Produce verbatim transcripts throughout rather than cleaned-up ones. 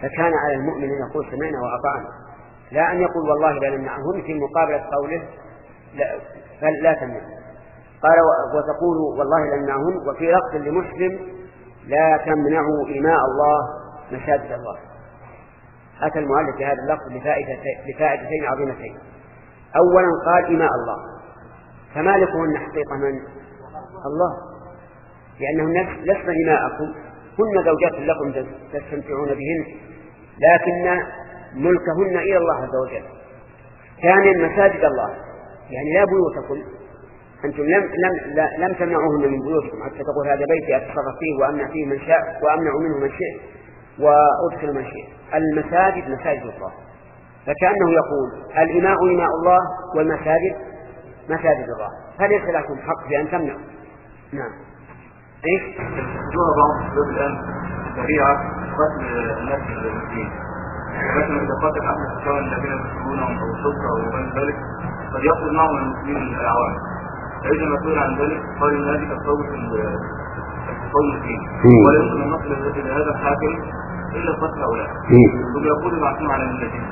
فكان على المؤمن أن يقول سمعنا وأطعنا، لا أن يقول والله لا نمنعهم في مقابلة قوله لا, لا تمنع. قال وتقول والله لا نمنعهم. وفي لفظ لمسلم لا تمنعوا إماء الله مساجد الله. أتى المؤلف بهذا اللفظ لفائدتين عظيمتين. أولا قال إماء الله، فمالكهن حقيقة من؟ الله، لأنهن لسن إماءكم، هن زوجات لكم تستمتعون بهن، لكن ملكهن إلى الله عز وجل. ثانيا مساجد الله، يعني لا بيوتكم، أنتم لم, لم, لم تمنعوهن من بيوتكم حتى تقول هذا بيتي أتصرف فيه وأمنع فيه من شاء وأمنع منه من شئت وأدخل من شئت. المساجد مساجد الله، فكأنه يقول الإماء إماء الله والمساجد مساجد الله، فليس لكم حق في أن تمنعوا. نعم. إيش؟ جوا بعض الشباب الآن سريعة قتل الناس المسلمين، ولكن إذا قتل أحد الشباب الذين يسكنونهم أو الشرطة أو غير ذلك قد يقتل معهم المسلمين الأعوام، فإذا مسؤول عن ذلك قال إن هذه تصوت التصوت فيه، ولا يمكن أن نصل إلى هذا الحاكم إلا قتل هؤلاء، ثم يقول معصوم على المسلمين.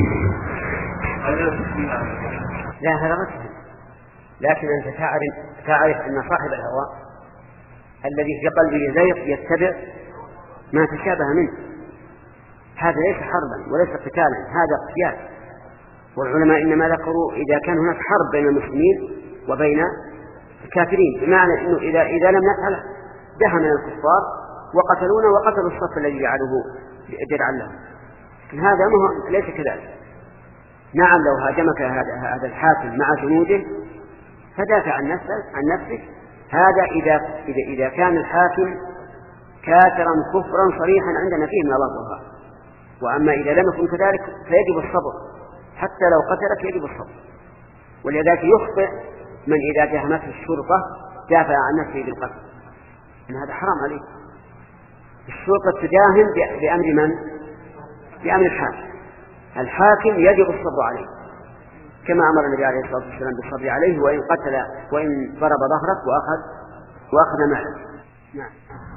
لا هذا غير، لكن أنت تعرف, تعرف أن صاحب الهوى الذي في قلبه زيغ يتبع ما تشابه منه، هذا ليس حربا وليس قتالا، هذا قتال. والعلماء إنما ذكروا إذا كان هناك حرب بين المسلمين وبين الكافرين، بمعنى أنه إذا, إذا لم نفعل دهمنا الكفار وقتلونا وقتلوا الصف الذي جعله جدعا لهم، هذا ليس كذلك. نعم لو هاجمك هذا, هذا الحاكم مع جنوده فدافع عن نفسك, عن نفسك هذا إذا, إذا, إذا كان الحاكم كافرا كفرا صريحا عندنا فيه من الله الظهر. وأما إذا لم يكن كذلك فيجب الصبر، حتى لو قتلك يجب الصبر. ولذلك يخطئ من إذا جهمته الشرطة دافع عن نفسه بالقتل، إن هذا حرام عليه. الشرطة تداهم بأمر من؟ بأمر الحاكم. الحاكم يجب الصبر عليه، كما أمر النبي عليه الصلاة والسلام بالصبر عليه وإن قتل وإن ضرب ظهرك وأخذ وأخذ مالك. نعم.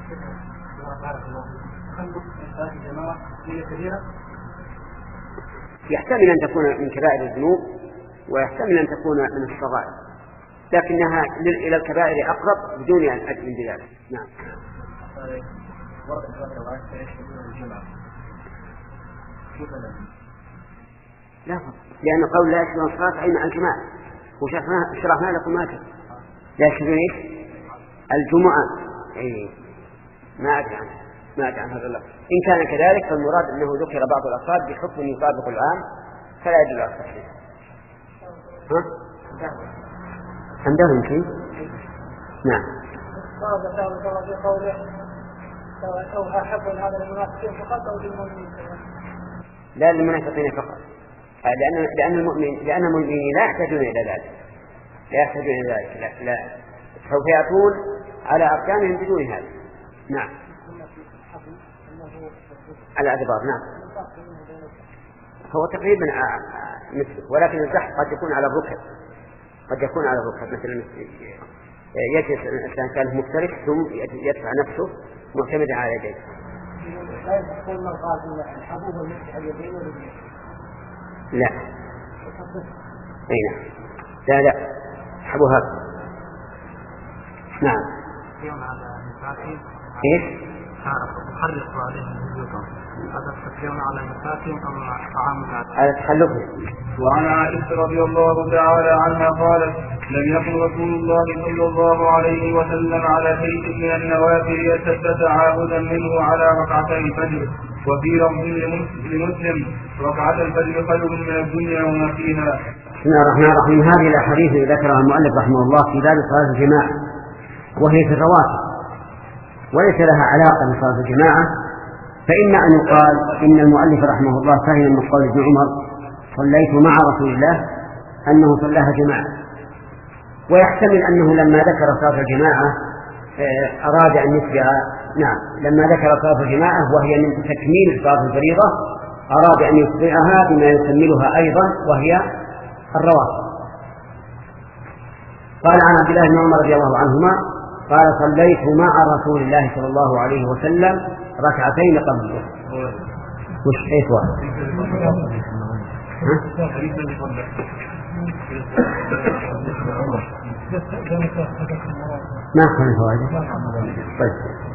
يحتمل أن تكون من كبائر الذنوب ويحتمل أن تكون من الصغائر، لكنها إلى الكبائر أقرب بدون أن أجل بذلك. نعم. لا، لأن قول لا يشهدون الصلاة أي مع الجماعة، وشرحنا لكم ما كان لا يشهدون إيش؟ الجمعة. إيه ما أدري عنه ما أدري عن هذا اللفظ. إن كان كذلك فالمراد أنه ذكر بعض الأفراد بحكم يطابق العام فلا يدل على التصحيح. ها؟ عندهم شيء؟ نعم. أو أحب هذا المنافقين فقط أو للمؤمنين؟ لا للمنافقين فقط، لأن لأن المؤمن لأن المؤمنين لا يحتاجون إلى ذلك، لا يحتاجون إلى ذلك، لا, لا. سوف يأتون على أركانهم بدون هذا. نعم. على أدبار. نعم. هو تقريبا مثل، ولكن الزحف قد يكون على الركب، قد يكون على الركب مثلا يجلس الإنسان كان مفترش ثم يدفع نفسه معتمدا على يديه. لا أين لا لا حبوا هذا. نعم. إيش؟ تحرق عليهم بيوتهم، هذا تكلمون على مساكن أم طعام؟ على تحلقه. وعن عائشة رضي الله تعالى عنها قالت: لم يكن رسول الله صلى الله عليه وسلم على شيء من النوافل يشتد تعاهدا منه على ركعتي الفجر. وفي لفظ لمسلم: ركعة الفجر خير من الدنيا وما فيها. بسم الله الرحمن الرحيم. هذه الأحاديث ذكرها المؤلف رحمه الله في باب صلاة الجماعة، وهي في الرواتب وليس لها علاقة بصلاة الجماعة، فإما أن يقال إن المؤلف رحمه الله فهم من قول ابن عمر صليت مع رسول الله أنه صلاها جماعة، ويحتمل أنه لما ذكر صلاة الجماعة أراد أن يتبع. نعم، لما ذكر صلاة الجماعة وهي من تكميل صلاة الفريضة أراد أن يتبعها بما يكملها أيضا وهي الرواتب. قال عن عبد الله بن عمر رضي الله عنهما قال: صليت مع رسول الله صلى الله عليه وسلم ركعتين قبل الظهر. وش أي فوائد؟ ما كان فوائد. طيب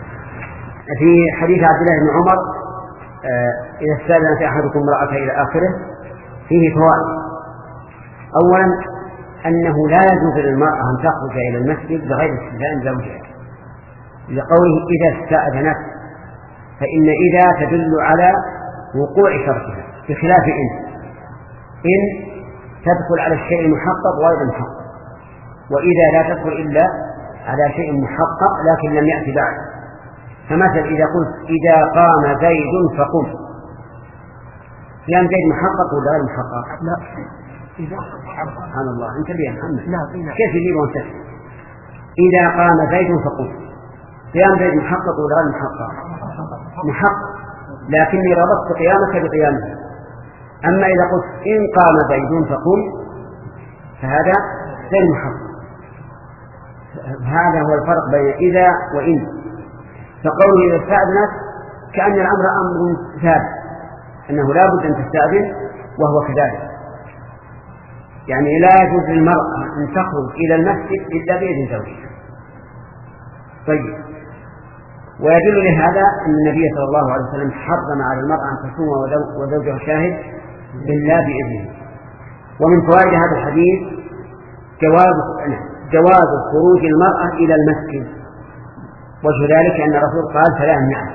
في حديث عبد الله بن عمر آه إذا استأذنت أحدكم امرأته إلى آخره فيه فوائد. أولا أنه لا يجوز للمرأة أن تخرج إلى المسجد بغير استئذان زوجها، لقوله إذا استأذنت، فإن إذا تدل على وقوع شرطها، بخلاف إن إن تدخل على الشيء المحقق وغير المحقق، وإذا لا تدخل إلا على شيء محقق لكن لم يأتي بعد. فمثل إذا قلت إذا قام زيد فقم، قيام زيد محقق ولا غير محقق؟ لا إذا سبحان الله انتبه يا محمد. لا كيف يجيب وانت إذا قام زيد فقم، قيام زيد محقق ولا غير محقق؟ محقق، لكني ربطت قيامك بقيامه. أما إذا قلت إن قام زيد فقم فهذا غير محقق. هذا هو الفرق بين إذا وإن. فقوله إذا استأذنت كأن الأمر أمر ثابت، أنه لا بد أن تستأذن، وهو كذلك. يعني لا يجوز للمرأة أن تخرج إلى المسجد إلا بإذن زوجها. طيب، ويدل لهذا أن النبي صلى الله عليه وسلم حرم على المرأة أن تصوم وزوجها شاهد إلا بإذنه. ومن فوائد هذا الحديث جواز جواز خروج المرأة إلى المسجد، وجه ذلك أن الرسول قال فلا يمنعها،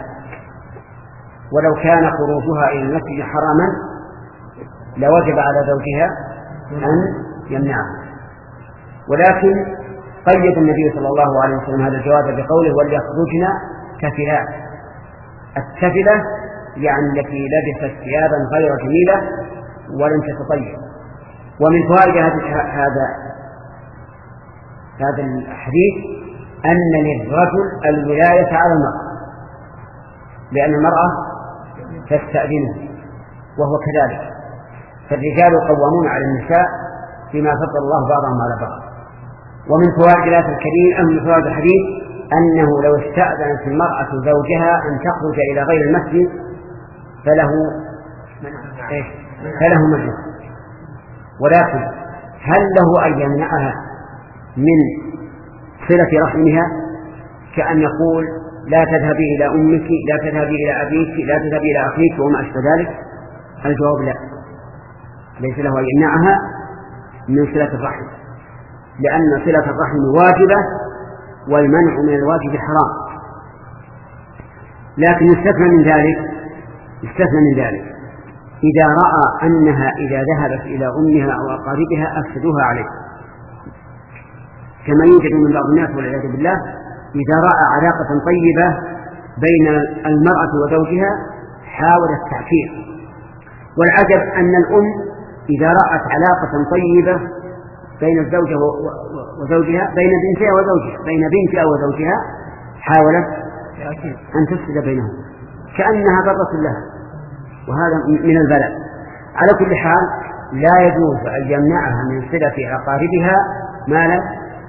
ولو كان خروجها إلى المسجد حراما لوجب على زوجها أن يمنعها، ولكن قيد النبي صلى الله عليه وسلم هذا الجواز بقوله وليخرجن كفلات. الكفلة يعني التي لبست ثيابا غير جميلة ولم تتطيب. ومن فوائد هذا هذا الحديث أن للرجل الولاية على المرأة، لأن المرأة تستأذنه وهو كذلك، فالرجال قوامون على النساء فيما فضل الله بعضهم على بعض. ومن فوائد الآية الكريمة من فوائد الحديث أنه لو استأذنت المرأة زوجها أن تخرج إلى غير المسجد فله إيش؟ فله مجلس، ولكن هل له أن يمنعها من صلة رحمها، كأن يقول لا تذهبي إلى أمك، لا تذهبي إلى أبيك، لا تذهبي إلى أخيك وما أشبه ذلك؟ الجواب لا، ليس له أن يمنعها من صلة الرحم، لأن صلة الرحم واجبة والمنع من الواجب حرام. لكن يستثنى من ذلك يستثنى من ذلك إذا رأى أنها إذا ذهبت إلى أمها أو أقاربها أفسدوها عليه، كما يوجد من بعض الناس والعياذ بالله إذا رأى علاقة طيبة بين المرأة وزوجها حاول التعفير. والعجب أن الأم إذا رأت علاقة طيبة بين الزوجة وزوجها، بين بنتها وزوجها، بين بنتها وزوجها، حاولت أن تفسد بينهم كأنها ضرة لها، وهذا من البلاء. على كل حال لا يجوز أن يمنعها من صلة أقاربها ما لم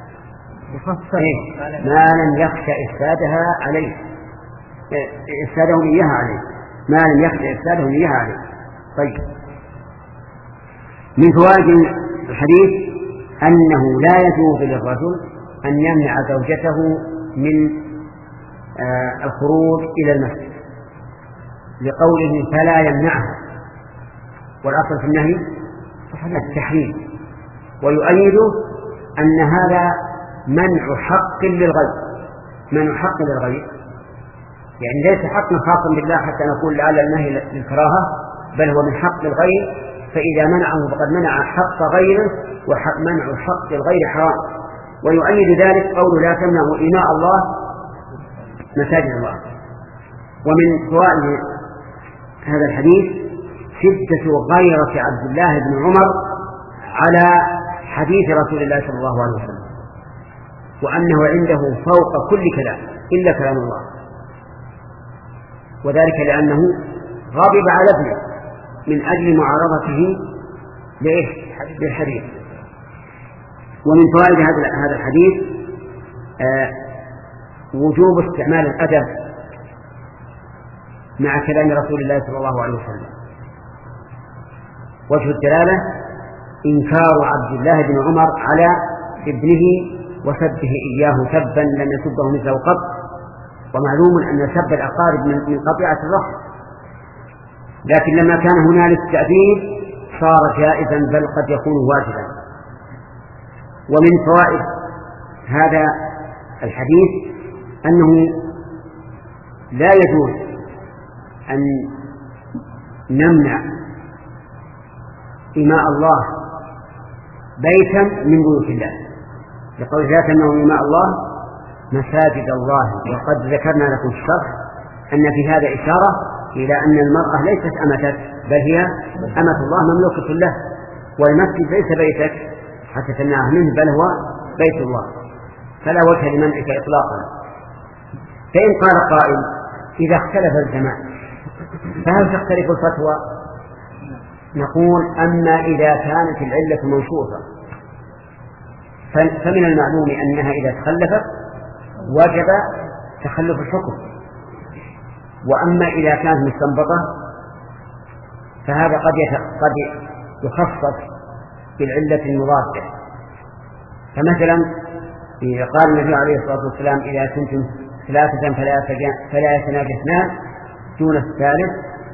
ما لم يخشى إفسادها عليه، إفسادهم إياها عليه، ما لم يخشى إفسادهم إياها عليه. طيب، من فوائد الحديث أنه لا يجوز للرجل أن يمنع زوجته من آه الخروج إلى المسجد، لقوله فلا يمنعها، والأصل في النهي التحريم. ويؤيد أن هذا منع حق للغير، منع حق للغير، يعني ليس حقا خاصا بالله حتى نقول لعل النهي للكراهة، بل هو من حق الغير، فإذا منعه فقد منع حق غيره، ومنع حق الغير حرام. ويؤيد ذلك قول لا تمنعوا إماء الله مساجد الله. ومن فوائد هذا الحديث شدة غيرة عبد الله بن عمر على حديث رسول الله صلى الله عليه وسلم، وأنه عنده فوق كل كلام إلا كلام الله، وذلك لأنه غضب على ابنه من أجل معارضته للحديث. ومن فوائد هذا الحديث آه وجوب استعمال الأدب مع كلام رسول الله صلى الله عليه وسلم. وجه الدلالة إنكار عبد الله بن عمر على ابنه وسبه إياه سبا لم يسبه مثله قط، ومعلوم أن سب الأقارب من قطيعة الرحم، لكن لما كان هنالك تأديب صار جائزا بل قد يكون واجبا. ومن فوائد هذا الحديث أنه لا يجوز أن نمنع إماء الله بيتا من بيوت الله، لقول لا تمنعوا إماء الله مساجد الله. وقد ذكرنا لكم الشرح أن في هذا إشارة إلى أن المرأة ليست أمتك بل هي أمة الله مملوكة له، والمسجد ليس بيتك حتى تمنعه منه بل هو بيت الله، فلا وجه لمنعك إطلاقا. فإن قال قائل إذا اختلف الزمان فهل تختلف الفتوى؟ نقول أما إذا كانت العلة منصوصة فمن المعلوم أنها إذا تخلفت وجب تخلف الحكم، وأما إذا كانت مستنبطة فهذا قد قد يخصص بالعلة المضادة. فمثلا قال النبي عليه الصلاة والسلام إذا كنتم ثلاثة فلا يتناجى اثنان دون الثالث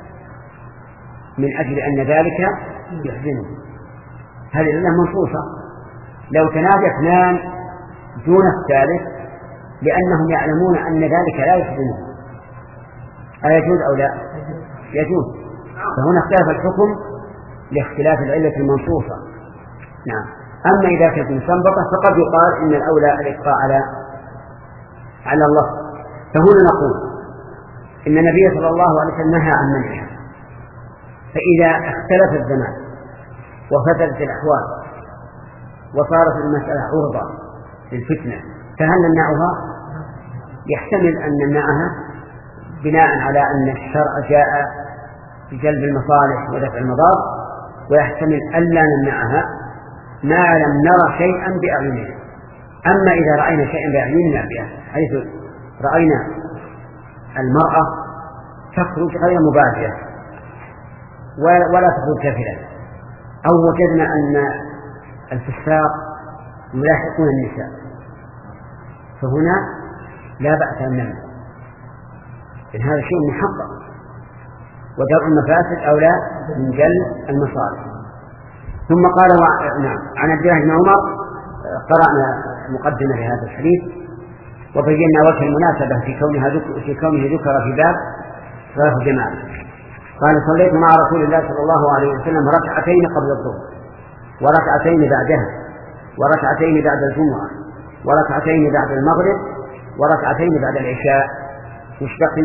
من أجل أن ذلك يحزنه. هذه العلة منصوصة. لو تناجى اثنان دون الثالث لأنهم يعلمون أن ذلك لا يحزنه أيجوز أو لا؟ يجوز. فهنا اختلاف الحكم لاختلاف العلة المنصوصة. نعم. أما إذا كانت مستنبطة فقد يقال إن الأولى الإبقاء على على الله. فهنا نقول إن النبي صلى الله عليه وسلم نهى عن منعها، فإذا اختلف الزمان وفترت الأحوال وصارت المسألة عرضة للفتنة فهل نمنعها؟ يحتمل أن نمنعها بناء على أن الشرع جاء بجلب المصالح ودفع المضار، ويحتمل ألا نمنعها ما لم نرى شيئا بأعيننا. أما إذا رأينا شيئا بأعيننا حيث رأينا المرأة تخرج غير مبادرة ولا تخرج كافلة، أو وجدنا أن الفساق يلاحقون النساء، فهنا لا بأس أن نمنع، إن هذا شيء محقق، ودرء المفاسد أولى من جلب المصالح. ثم قال و... نعم عن عبد الله بن عمر قرأنا مقدمة لهذا الحديث وبينا وجه المناسبة في كونها ذكر في كونه ذكر في باب صلاة الجماعة. قال صليت مع رسول الله صلى الله عليه وسلم ركعتين قبل الظهر وركعتين بعدها وركعتين بعد الجمعة وركعتين بعد المغرب وركعتين بعد العشاء. مش بقي؟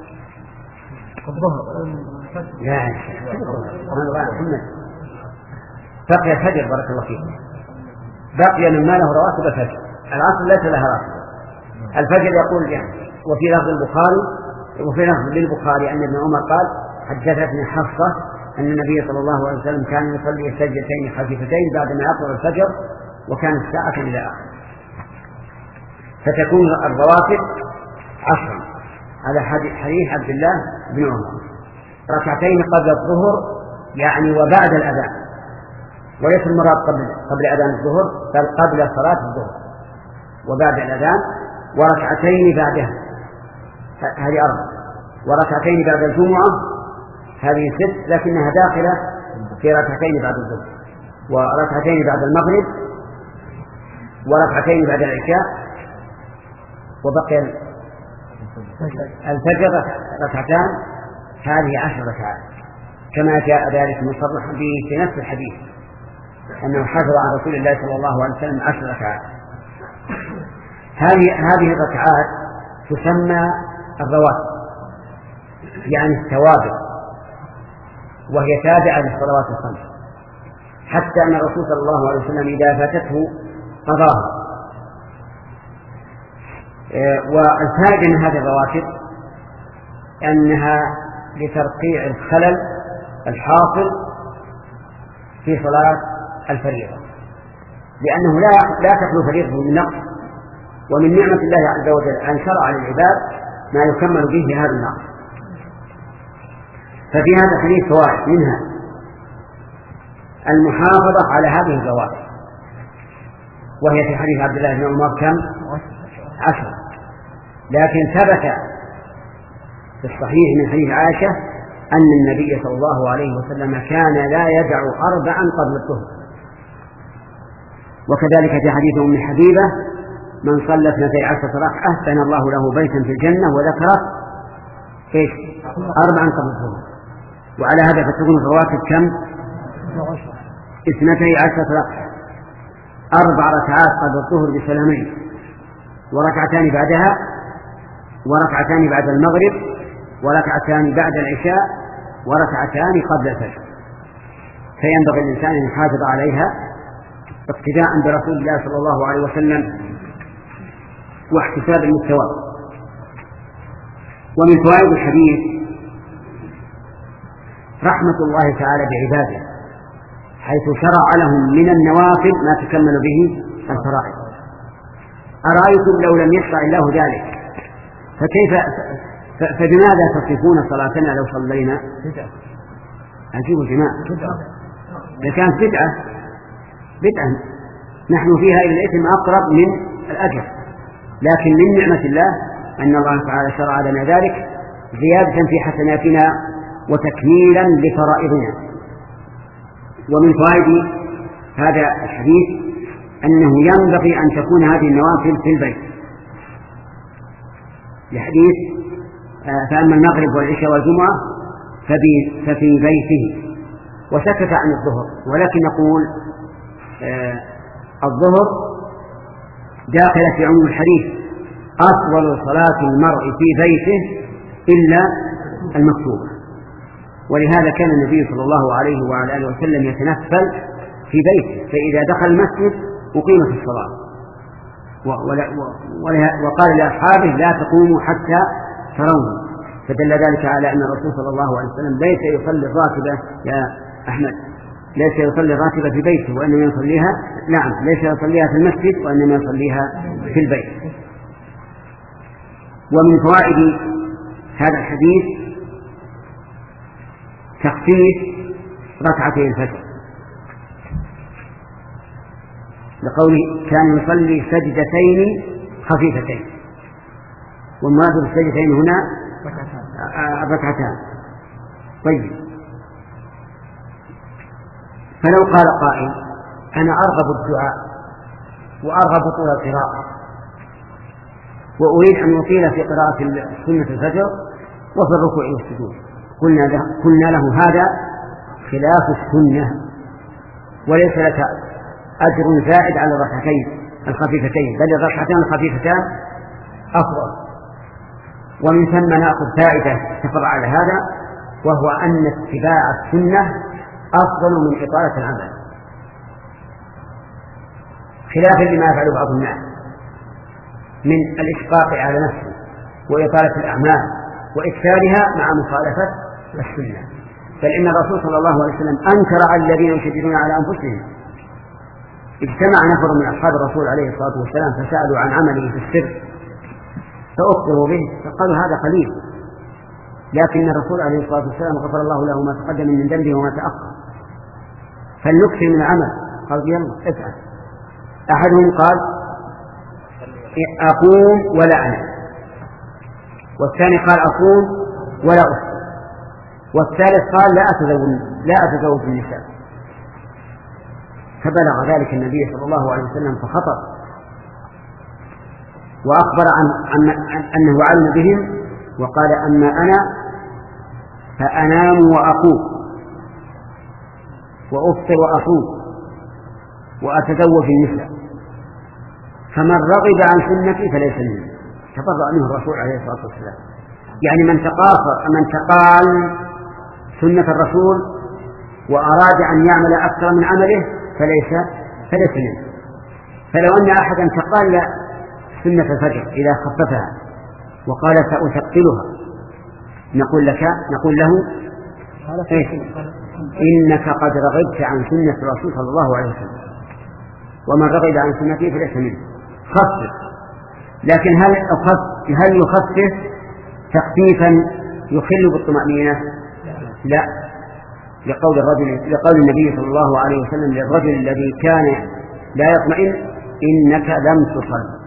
الظهر لا محمد بقي الفجر. بارك الله فيك. بقي مما له رواتب الفجر. العصر ليس لها راتب. الفجر يقول يعني وفي لفظ البخاري وفي لفظ للبخاري أن ابن عمر قال حدثتني حفصة أن النبي صلى الله عليه وسلم كان يصلي سجدتين خفيفتين بعد ما يطلع الفجر وكانت ساعة إلى آخر. فتكون الرواتب عشرا على حديث عبد الله بن عمر. ركعتين قبل الظهر يعني وبعد الأذان، وليس المراد قبل قبل أذان الظهر بل قبل صلاة الظهر وبعد الأذان، وركعتين بعدها هذه أربع، وركعتين بعد الجمعة هذه ست لكنها داخلة في ركعتين بعد الظهر، وركعتين بعد المغرب، وركعتين بعد العشاء، وبقي الفجر ركعتان. هذه عشر ركعات كما جاء ذلك مصرح به في نفس الحديث أنه حفظ عن رسول الله صلى الله عليه وسلم عشر ركعات. هذه هذه الركعات تسمى الرواتب يعني الثوابت، وهي تابعة للصلوات الخمس، حتى أن الرسول صلى الله عليه وسلم إذا فاتته قضاها. والفائدة من هذه الرواتب أنها لترقيع الخلل الحاصل في صلاة الفريضة، لأنه لا لا تخلو فريضة من نقص، ومن نعمة الله عز وجل أن شرع للعباد ما يكمل به هذا النقص. ففي هذا الحديث فوائد، منها المحافظة على هذه الزواج، وهي في حديث عبد الله بن عمر كم؟ عشر. لكن ثبت في الصحيح من حديث عائشة أن النبي صلى الله عليه وسلم كان لا يدع أربعا قبل الظهر. وكذلك في حديث أم حبيبة من صلى اثنتي عشرة ركعة بنى الله له بيتا في الجنة، وذكر ايش؟ أربعا قبل الظهر. وعلى هذا فتكون الرواتب كم؟ اثنتي عشرة ركعة، أربع ركعات قبل الظهر بسلامين، وركعتان بعدها، وركعتان بعد المغرب، وركعتان بعد العشاء، وركعتان قبل الفجر. فينبغي الإنسان أن يحافظ عليها اقتداء برسول الله صلى الله عليه وسلم واحتسابا للثواب. ومن فوائد الحديث رحمة الله تعالى بعباده، حيث شرع لهم من النوافل ما تكمل به الفرائض. أرأيتم لو لم يشرع الله ذلك فكيف فبماذا تصفون صلاتنا لو صلينا؟ عجيب الجماعة، إذا كانت بدعة بدعة نحن فيها إلى الإثم أقرب من الأجر، لكن من نعمة الله أن الله تعالى شرع لنا ذلك زيادة في حسناتنا وتكميلا لفرائضنا. ومن فوائد هذا الحديث أنه ينبغي أن تكون هذه النوافل في البيت، لحديث فأما المغرب والعشاء والجمعة ففي بيته. وسكت عن الظهر، ولكن نقول آه الظهر داخل في عموم الحديث، أفضل صلاة المرء في بيته إلا المكتوبة. ولهذا كان النبي صلى الله عليه وعلى آله وسلم يتنفل في بيته، فإذا دخل المسجد أقيمت الصلاة، وقال لأصحابه لا تقوموا حتى ترون. فدل ذلك على أن الرسول صلى الله عليه وسلم ليس يصلي الراتبة يا أحمد، ليس يصلي الراتبة في بيته وإنما يصليها، نعم ليس يصليها في المسجد وإنما يصليها في البيت. ومن فوائد هذا الحديث تخفيف ركعتي الفجر، لقوله كان يصلي سجدتين خفيفتين، والمراد بالسجدتين هنا الركعتان. طيب، فلو قال قائل أنا أرغب الدعاء وأرغب طول القراءة وأريد أن أطيل في قراءة سنة الفجر وفي الركوع والسجود، قلنا له, قلنا له هذا خلاف السنة، وليس لك أجر زائد على الركعتين الخفيفتين، بل الركعتان الخفيفتان أفضل. ومن ثم نأخذ فائدة تفرع على هذا، وهو أن اتباع السنة أفضل من إطالة العمل، خلافا لما يفعل بعض الناس من الإشقاق على نفسه وإطالة الأعمال وإكثارها مع مخالفة السنة. بل إن الرسول صلى الله عليه وسلم أنكر على الذين يشددون على أنفسهم. اجتمع نفر من أصحاب الرسول عليه الصلاة والسلام فسألوا عن عمله في السر فأخبروا به، فقالوا هذا قليل، لكن الرسول عليه الصلاة والسلام غفر الله له ما تقدم من ذنبه وما تأخر، فلنكثر من العمل. قال يلا افعل. أحدهم قال أقوم ولا أنام، والثاني قال أقوم ولا أفطر، والثالث قال لا أتزوج لا أتزوج النساء. فبلغ ذلك النبي صلى الله عليه وسلم فخطر، وأخبر عن, عن أنه علم بهم، وقال أما أنا فأنام وأقوم وأفطر وأصوم وأتزوج النساء، فمن رغب عن سنتي فليس مني. تبرأ منه الرسول عليه الصلاة والسلام، يعني من تقاصر من تقال سنة الرسول وأراد أن يعمل أكثر من عمله فليس فليس منه. فلو أن أحدا تقال سنة الفجر إذا خففها وقال سأثقلها، نقول لك نقول له إيش؟ إنك قد رغبت عن سنة الرسول صلى الله عليه وسلم، ومن رغب عن سنته فليس منه. خفف، لكن هل هل يخفف تخفيفا يخل بالطمأنينة؟ لا، لقول الرجل لقول النبي صلى الله عليه وسلم للرجل الذي كان لا يطمئن إنك لم تصل.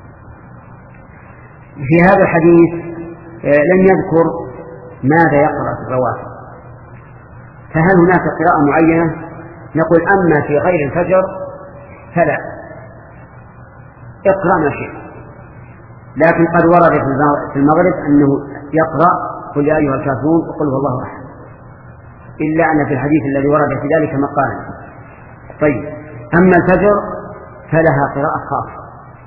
في هذا الحديث لم يذكر ماذا يقرأ في الرواتب، فهل هناك قراءة معينة؟ نقول أما في غير الفجر فلا، اقرأ ما شئت، لكن قد ورد في المغرب أنه يقرأ قل يا أيها الكافرون وقل هو الله أحد، إلا أن في الحديث الذي ورد في ذلك مقال. طيب، أما الفجر فلها قراءة خاصة،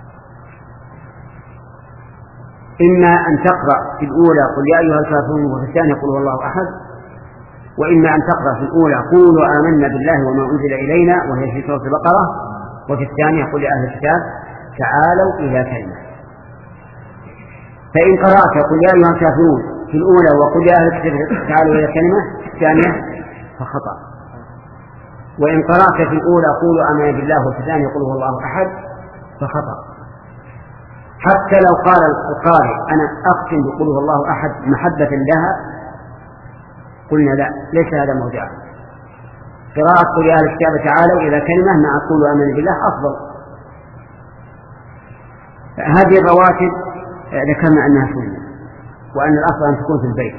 إما أن تقرأ في الأولى قل يا أيها الكافرون وفي الثانية قل هو الله أحد، وإما أن تقرأ في الأولى قولوا آمنا بالله وما أنزل إلينا وهي في سورة البقرة، وفي الثانية قل يا أهل الكتاب تعالوا إلى كلمة. فإن قرأت قل يا أيها الكافرون في الأولى وقل يا أهل الكتاب تعالوا إلى كلمة في الثانية فخطأ، وإن قرأت في الأولى قولوا آمنا بالله وفي الثانية قل هو الله أحد فخطأ. حتى لو قال القارئ أنا أختم بقل هو الله أحد محبة لها قلنا لا، ليس هذا موضعه. قراءة قل يا أهل الكتاب تعالوا إلى كلمة مع قولوا آمنا بالله أفضل. هذه الرواتب ذكرنا أنها سنة، وأن الأفضل أن تكون في البيت،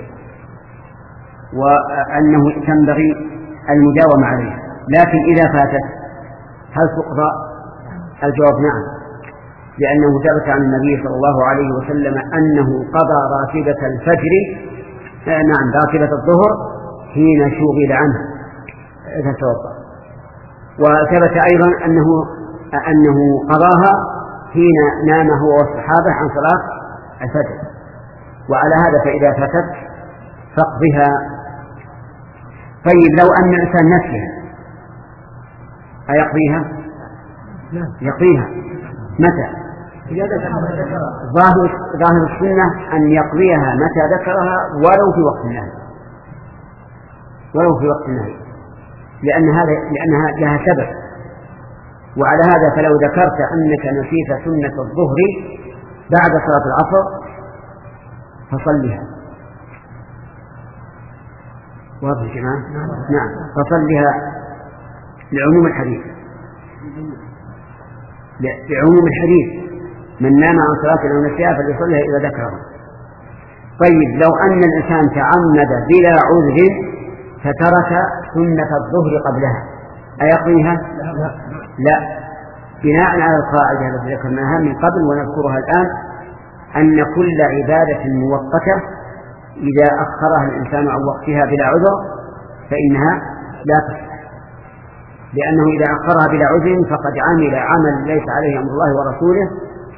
وأنه تنبغي المداومة عليها. لكن إذا فاتت هل تقضى؟ الجواب نعم، لأنه ثبت عن النبي صلى الله عليه وسلم أنه قضى راتبة الفجر آه نعم راتبة الظهر حين شغل عنه إذا توضأ، وثبت أيضا أنه أنه قضاها حين نام هو والصحابة عن صلاة الفجر. وعلى هذا فإذا فاتت فاقضها. طيب، لو أن الإنسان نسيها أيقضيها؟ يقضيها. متى؟ ظاهر ظاهر السنة أن يقضيها متى ذكرها ولو في وقت النهي، ولو في وقت النهي، لأن هذا لأنها لها سبب. وعلى هذا فلو ذكرت أنك نسيت سنة الظهر بعد صلاة العصر فصلها. واضح يا جماعة؟ نعم، فصلها لعموم الحديث، لعموم الحديث من نام عن صلاة أو نسيها فليصليها إذا ذكره. طيب، لو أن الإنسان تعمد بلا عذر فترك سنة الظهر قبلها أيقضيها؟ لا، بناء على القاعدة التي ذكرناها من قبل ونذكرها الآن، أن كل عبادة مؤقتة إذا أخرها الإنسان عن وقتها بلا عذر فإنها لا تصح، لأنه إذا أخرها بلا عذر فقد عمل عمل ليس عليه أمر الله ورسوله،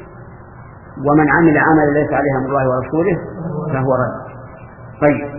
ومن عمل عمل ليس عليه أمر الله ورسوله فهو رد. طيب،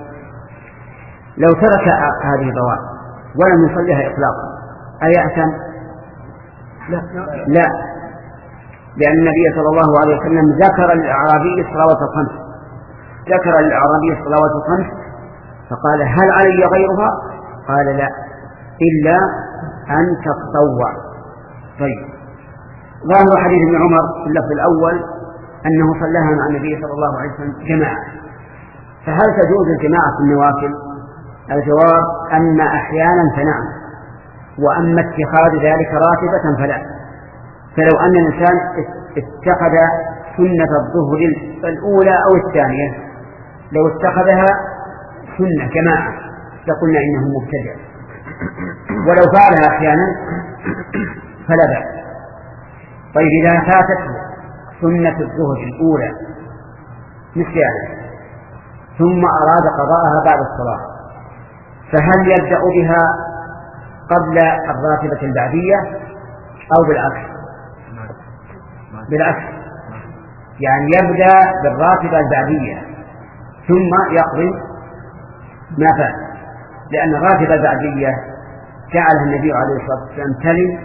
لو ترك هذه الرواتب ولم يصليها إطلاقا أيأثم؟ لا. لا، لأن النبي صلى الله عليه وسلم ذكر للأعرابي الصلوات الخمس، ذكر للأعرابي الصلوات الخمس فقال هل علي غيرها؟ قال لا، إلا أن تتطوع. طيب، ظاهر حديث ابن عمر في اللفظ الأول أنه صلاها مع النبي صلى الله عليه وسلم جماعة، فهل تجوز الجماعة في النوافل؟ الجواب أما أحيانا فنعم، وأما اتخاذ ذلك راتبة فلا. فلو أن الإنسان اتخذ سنة الظهر الأولى أو الثانية، لو اتخذها سنة جماعة لقلنا إنه مبتدع، ولو فعلها أحيانا فلا بأس. طيب، إذا فاتته سنة الظهر الأولى نسيانا ثم أراد قضاءها بعد الصلاة، فهل يبدأ بها قبل الراتبة البعدية أو بالعكس؟ بالعكس، يعني يبدأ بالراتبة البعدية ثم يقضي ما فات، لأن الراتبة البعدية جعلها النبي عليه الصلاة والسلام تلي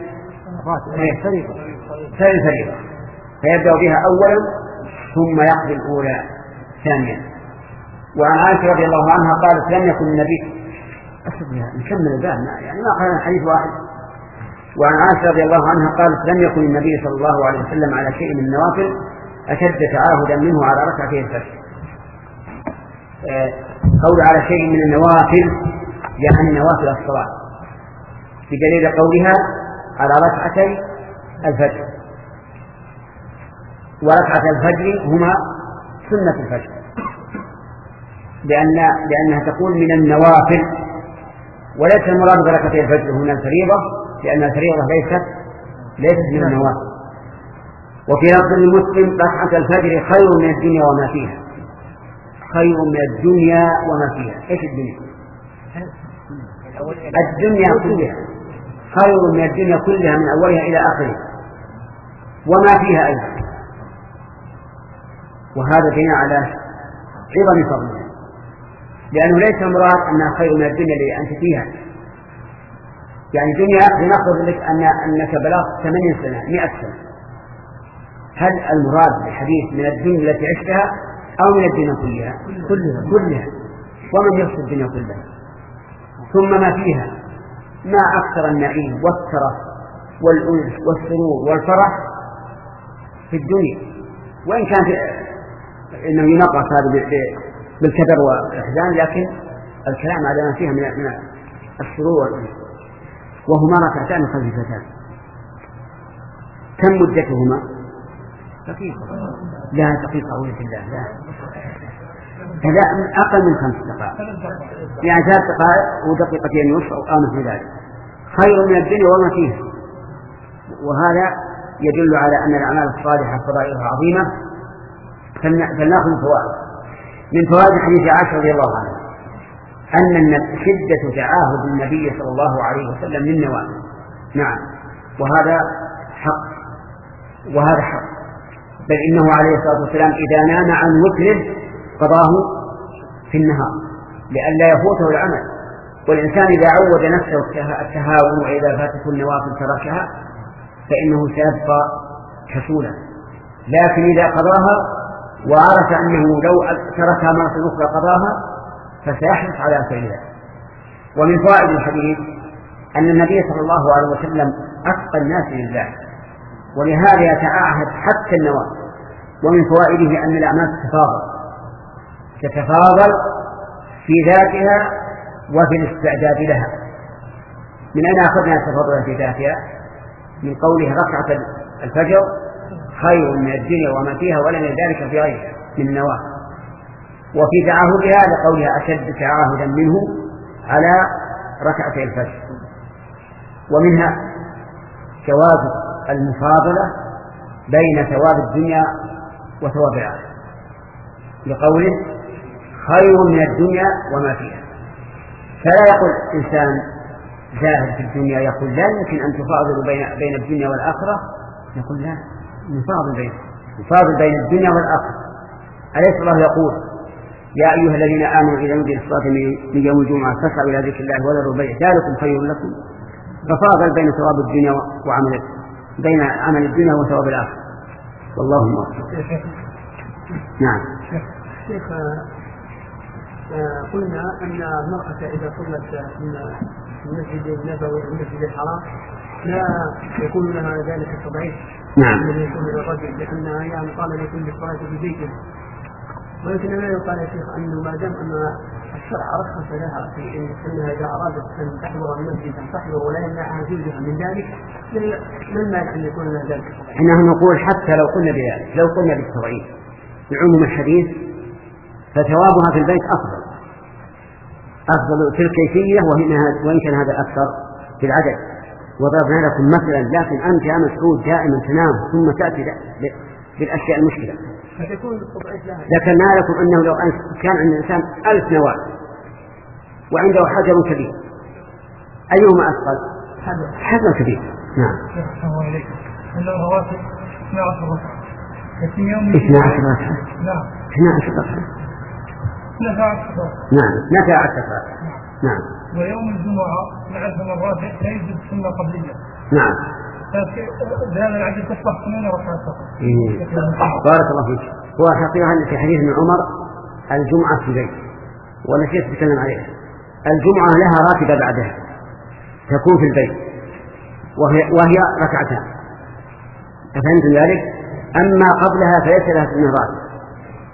تلي الفريضة، فيبدأ بها أولا ثم يقضي الأولى ثانيا. وعن عائشة رضي الله عنها قالت لم يكن النبي أصبها نكمل الباب يعني ما قال حديث واحد. وعن عائشة رضي الله عنها قالت لم يكن النبي صلى الله عليه وسلم على شيء من النوافل أشد تعاهدا منه على ركعتي الفجر. قول على شيء من النوافل يعني نوافل الصلاة بدليل قولها على ركعتي الفجر، وركعة الفجر هما سنة الفجر، لأن لأنها تقول من النوافل، وليس المراد بركعتي الفجر هنا الفريضة، لأن الفريضة ليست ليست من النوافل. وفي لفظ المسلم ركعة الفجر خير من الدنيا وما فيها، خير من الدنيا وما فيها. ايش الدنيا؟ الدنيا كلها خير من الدنيا كلها من أولها إلى آخرها وما فيها أيضا، وهذا دليل على عظم فضلها، لأنه ليس المراد أنها خير من الدنيا اللي أنت فيها. يعني الدنيا لنفرض لك أن أنك بلغت ثمانين سنة مئة سنة، هل المراد بالحديث من الدنيا التي عشتها أو من الدنيا كلها؟ كلها, كلها. ومن يقصد الدنيا كلها؟ ثم ما فيها، ما أكثر النعيم والترف والأنس والسرور والفرح في الدنيا، وإن كان إنه ينقص هذا بالكدر والإحزان، لكن الكلام على ما فيها من السرور والأنس. وهما ركعتان خفيفتان، كم مدتهما؟ دقيقة. لا دقيقة أعوذ بالله، لا هذا أقل من خمس دقائق، يعني ثلاث دقائق ودقيقتين ونصف أو مثل ذلك، خير من الدنيا وما فيها. وهذا يدل على أن الأعمال الصالحة فضائلها عظيمة. فلنأخذ فوائد من فوائد حديث عائشة رضي الله عنها أن شدة تعاهد النبي صلى الله عليه وسلم للنوافل. نعم، وهذا حق، وهذا حق، بل إنه عليه الصلاة والسلام إذا نام عن وتره قضاه في النهار لئلا يفوته العمل. والإنسان إذا عود نفسه التهاون وإذا فاتته النوافل تركها فإنه سيبقى كسولا، لكن إذا قضاها وعرف أنه لو تركها مرة أخرى قضاها فسيحرص على فعلها. ومن فوائد الحديث أن النبي صلى الله عليه وسلم أتقى الناس لله، ولهذا يتعاهد حتى النوافل. ومن فوائده أن الأعمال تتفاضل تتفاضل في ذاتها وفي الاستعداد لها. من أين أخذنا التفاضل في ذاتها؟ من قوله ركعة الفجر خير من الدنيا وما فيها ولم ذلك في غيرها من النوافل. وفي تعاهدها لقولها أشد تعاهدا منه على ركعتي الفجر. ومنها جواز المفاضلة بين ثواب الدنيا وثواب الآخرة لقوله خير من الدنيا وما فيها. فلا يقول إنسان زاهد في الدنيا يقول لا يمكن أن تفاضل بين, بين الدنيا والآخرة، يقول لا، نفاضل بين نفاضل بين الدنيا والآخرة. أليس الله يقول يا أيها الذين آمنوا إذا نودي للصلاة من يوم الجمعة فاسعوا إلى ذكر الله وذروا البيع ذلكم خير لكم. ففاضل بين ثواب الدنيا وعمل بين عمل الدنيا وثواب الآخرة، والله موفق. نعم. شيخ، قلنا أن المرأة إذا صلت من المسجد النبوي والمسجد الحرام لا يكون لها ذلك التضعيف. نعم. الذي يكون للرجل، لأنها هي مطالبة يكون بالصلاة في بيته. ولكن لا يقال يا شيخ أنه ما دام أن الشرع رخص لها في أنها إذا أرادت أن تحضر المسجد أن تحضر ولا يمنعها زوجها من ذلك، ما المانع أن يكون لها ذلك؟ إحنا نقول حتى لو قلنا بذلك، لو قلنا بالتضعيف بعموم الحديث فثوابها في البيت أفضل أفضل في الكيفية وإن كان هذا أكثر في العدد. وضربنا لكم مثلا، لكن أنت يا مسعود دائما تنام ثم تأتي بالأشياء المشكلة. ذكرنا لكم أنه لو كان عند الإنسان ألف نواة وعنده حجر كبير أيهما أثقل؟ حجر كبير. نعم. السلام عليكم. إن الرواتب اثنا عشر ركعة. في يوم اثنا عشر ركعة. نعم. اثنا عشر ركعة. نفع عشر. نعم. نفع عشر. نعم. ويوم الجمعة نعرف أن الراتب لا يوجد سنة قبلية. نعم. بهذا العدد تصبح ثمان ركعات فقط. بارك الله فيك. هو حقيقة في حديث ابن عمر الجمعة في البيت، ونسيت أتكلم عليها. الجمعة لها راتبة بعدها تكون في البيت وهي, وهي ركعتان، أفهمتم ذلك؟ أما قبلها فليس لها سنة راتبة،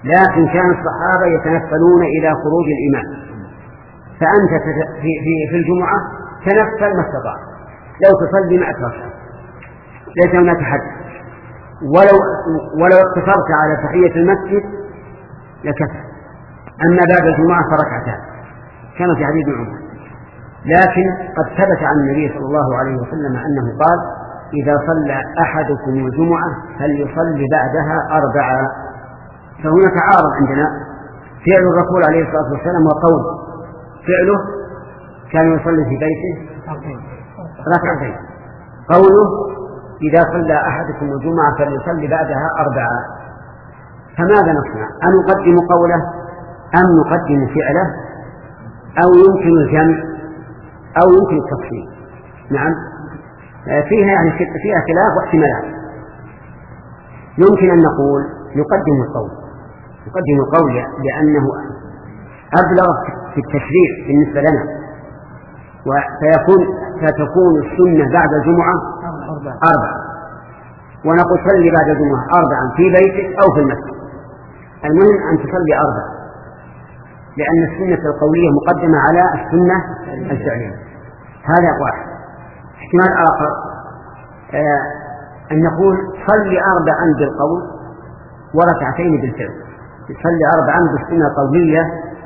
لكن كان الصحابة يتنفلون إلى خروج الإمام، فأنت في, في, في الجمعة تنفل ما استطاع، لو تصلي معك ركعة ليس هناك حد، ولو, ولو اقتصرت على تحية المسجد لكفى. أما بعد الجمعة فركعتان كما في حديث عمر. لكن قد ثبت عن النبي صلى الله عليه وسلم أنه قال إذا صلى أحدكم الجمعة فليصلي بعدها أربعة. فهنا تعارض عندنا فعل الرسول عليه الصلاة والسلام وقول فعله كان يصلي في بيته ركعتين، قوله إذا صلى أحدكم الجمعة فليصلي بعدها أربعة. فماذا نصنع؟ أن نقدم قوله أم نقدم فعله، أو يمكن الجمع أو يمكن التفصيل؟ نعم، فيها يعني فيها خلاف واحتمالات. يمكن أن نقول نقدم القول نقدم القول لأنه أبلغ في التشريع بالنسبة لنا، وسيكون فتكون السنة بعد الجمعة أربعة، ونقول صلي بعد الجمعة أربعا في بيتك أو في المسجد، المهم أن تصلي أربعة، لأن السنة القولية مقدمة على السنة الفعلية. هذا واحد. احتمال آخر آه أن نقول صلي أربعا بالقول وركعتين بالفعل، صلي أربعا بالسنة القولية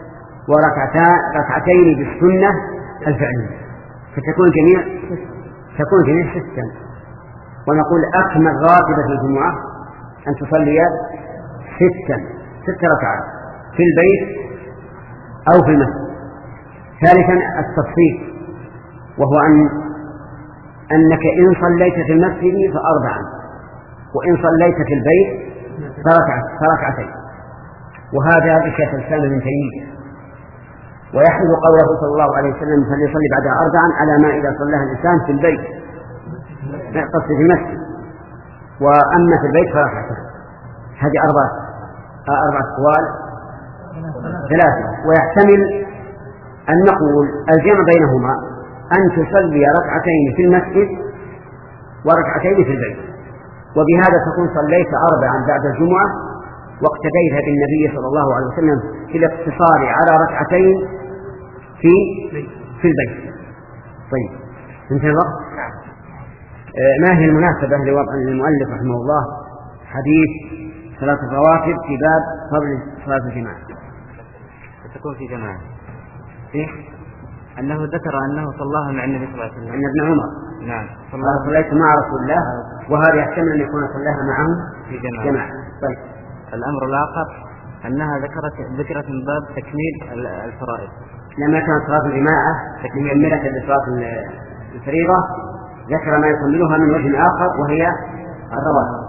وركعتين بالسنة الفعلية، فتكون جميع تكون جميع ستا. ونقول أكمل راتبة في الجمعة أن تصلي ستا ست ركعات في البيت أو في المسجد. ثالثا التفصيل، وهو أن أنك إن صليت في المسجد فأربعا، وإن صليت في البيت فركعتين. وهذا بشيخ الإسلام ابن تيمية، ويحمل قوله صلى الله عليه وسلم فليصلي بعدها أربعا على ما إذا صلىها الإنسان في البيت، قصد في المسجد، وأما في البيت فركعتين. هذه أربعة أربعة أقوال ثلاثة. ويحتمل أن نقول الجمع بينهما أن تصلي ركعتين في المسجد وركعتين في البيت، وبهذا تكون صليت أربعا بعد الجمعة واقتديت بالنبي صلى الله عليه وسلم في الاقتصار على ركعتين في في البيت. طيب، انتهى الوقت. آه ما هي المناسبة لوضع المؤلف رحمه الله حديث صلاة الرواتب في باب فضل صلاة الجماعة؟ تكون في جماعة إيه؟ أنه ذكر أنه صلاها مع النبي صلى الله عليه وسلم. أن ابن عمر نعم صليت مع رسول الله، وهذا يحتمل أن يكون صلاها معه في جماعة. جماعة. طيب. الأمر الآخر أنها ذكرت ذكرت من باب تكميل الفرائض، لما كانت صلاة الجماعة مكملة لصلاة الفريضة ذكر ما يكملها من وجه آخر وهي الرواتب.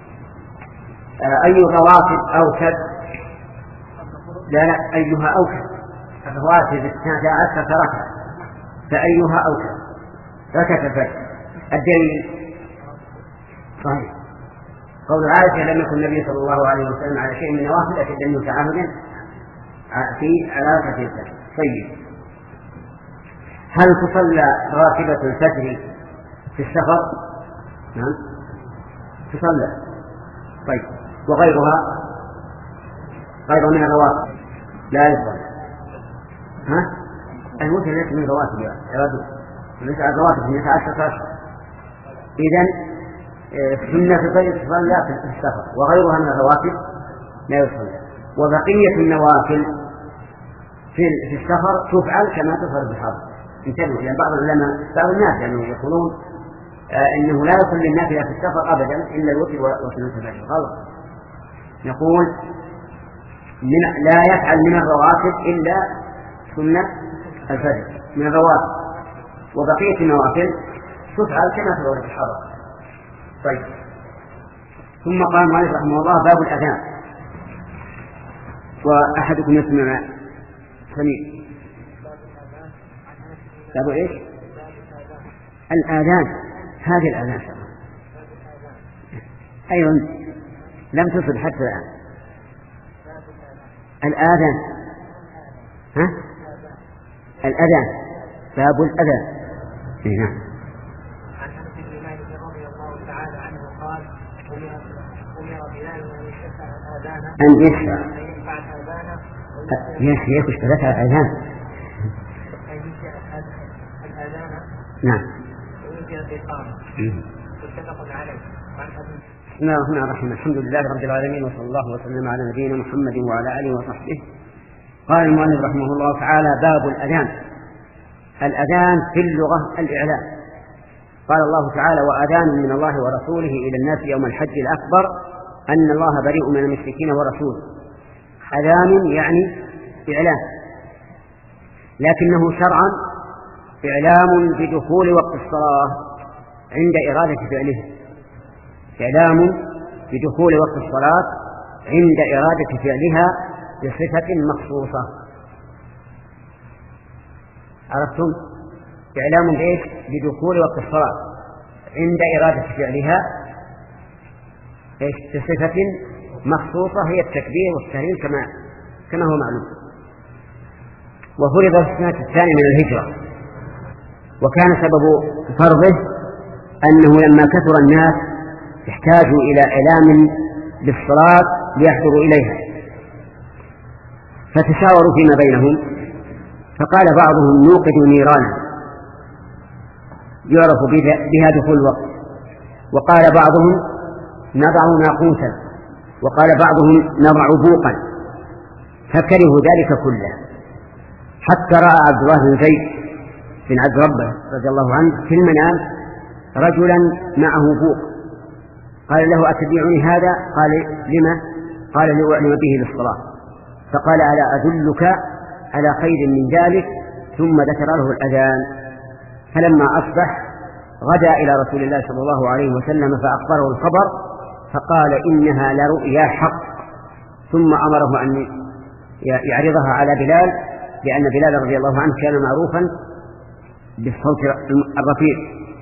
أي الرواتب أوكد؟ لا لا أيها أوكد؟ الرواتب اثنتا عشرة ركعة، فأيها أوكد؟ ركعة الفجر. الدليل صحيح قول عائشة لم يكن النبي صلى الله عليه وسلم على شيء من النوافل أشد منه تعاهدا في على ركعة الفجر. طيب، هل تصلى راتبة الفجر في السفر؟ نعم تصلى. طيب، وغيرها غيرها من الرواتب لا يصلى. ها؟ الوتر ليس من رواتب يا رجل، ليس على الرواتب من عشرة عشر. إذن سنة الفجر تصلى في السفر، وغيرها من الرواتب لا يصلى. وبقية النوافل في في السفر تفعل كما تفعل في الحضر. انتبهوا، لأن بعض العلماء بعض الناس يعني يقولون آه إنه لا يصلي النافلة في السفر أبدا إلا الوتر وسنة الفجر. غلط. نقول من لا يفعل من الرواتب إلا سنة الفجر من الرواتب، وبقية النوافل تفعل كما تفعل في الحضر. طيب، ثم قال المؤلف رحمه الله باب الأذان. وأحدكم يسمع سميع باب إيش؟ الآذان. هذه الآذان أيضا لم تصل حتى الآن. الآذان ها؟ الأذان باب الأذان. نعم. أن يشفع يا شيخ اشتركت على الأذان. نعم. بسم الله الرحمن الرحيم. الحمد لله رب العالمين، وصلى الله وسلم على نبينا محمد وعلى آله وصحبه. قال المؤلف رحمه الله تعالى: باب الأذان. الأذان في اللغة الإعلام. قال الله تعالى: وأذان من الله ورسوله إلى الناس يوم الحج الأكبر أن الله بريء من المشركين ورسوله. أذان يعني إعلام، لكنه شرعا إعلام بدخول وقت الصلاة عند إرادة فعله. إعلام بدخول وقت الصلاة عند إرادة فعلها بصفة مخصوصة. عرفتم؟ إعلام بإيش؟ بدخول وقت الصلاة عند إرادة فعلها إيش؟ بصفة مخصوصة هي التكبير والتهليل كما كما هو معلوم. وفرض في السنة الثانية من الهجرة، وكان سبب فرضه أنه لما كثر الناس احتاجوا إلى إعلام بالصلاة ليحضروا إليها، فتشاوروا فيما بينهم، فقال بعضهم: نوقد نيرانا يعرف بها دخول الوقت، وقال بعضهم: نضع ناقوسا، وقال بعضهم: نضع بوقا. فكرهوا ذلك كله، حتى رأى عبد الله بن زيد بن عبد ربه رضي الله عنه في المنام رجلا معه بوق، قال له: أتبيعني هذا؟ قال: لما؟ قال: لأعلم به للصلاة. فقال: ألا أدلك على خير من ذلك؟ ثم ذكر له الأذان. فلما أصبح غدا إلى رسول الله صلى الله عليه وسلم فأخبره الخبر، فقال: إنها لرؤيا حق. ثم أمره أن يعرضها على بلال، لأن بلال رضي الله عنه كان معروفا بالصوت الرفيع،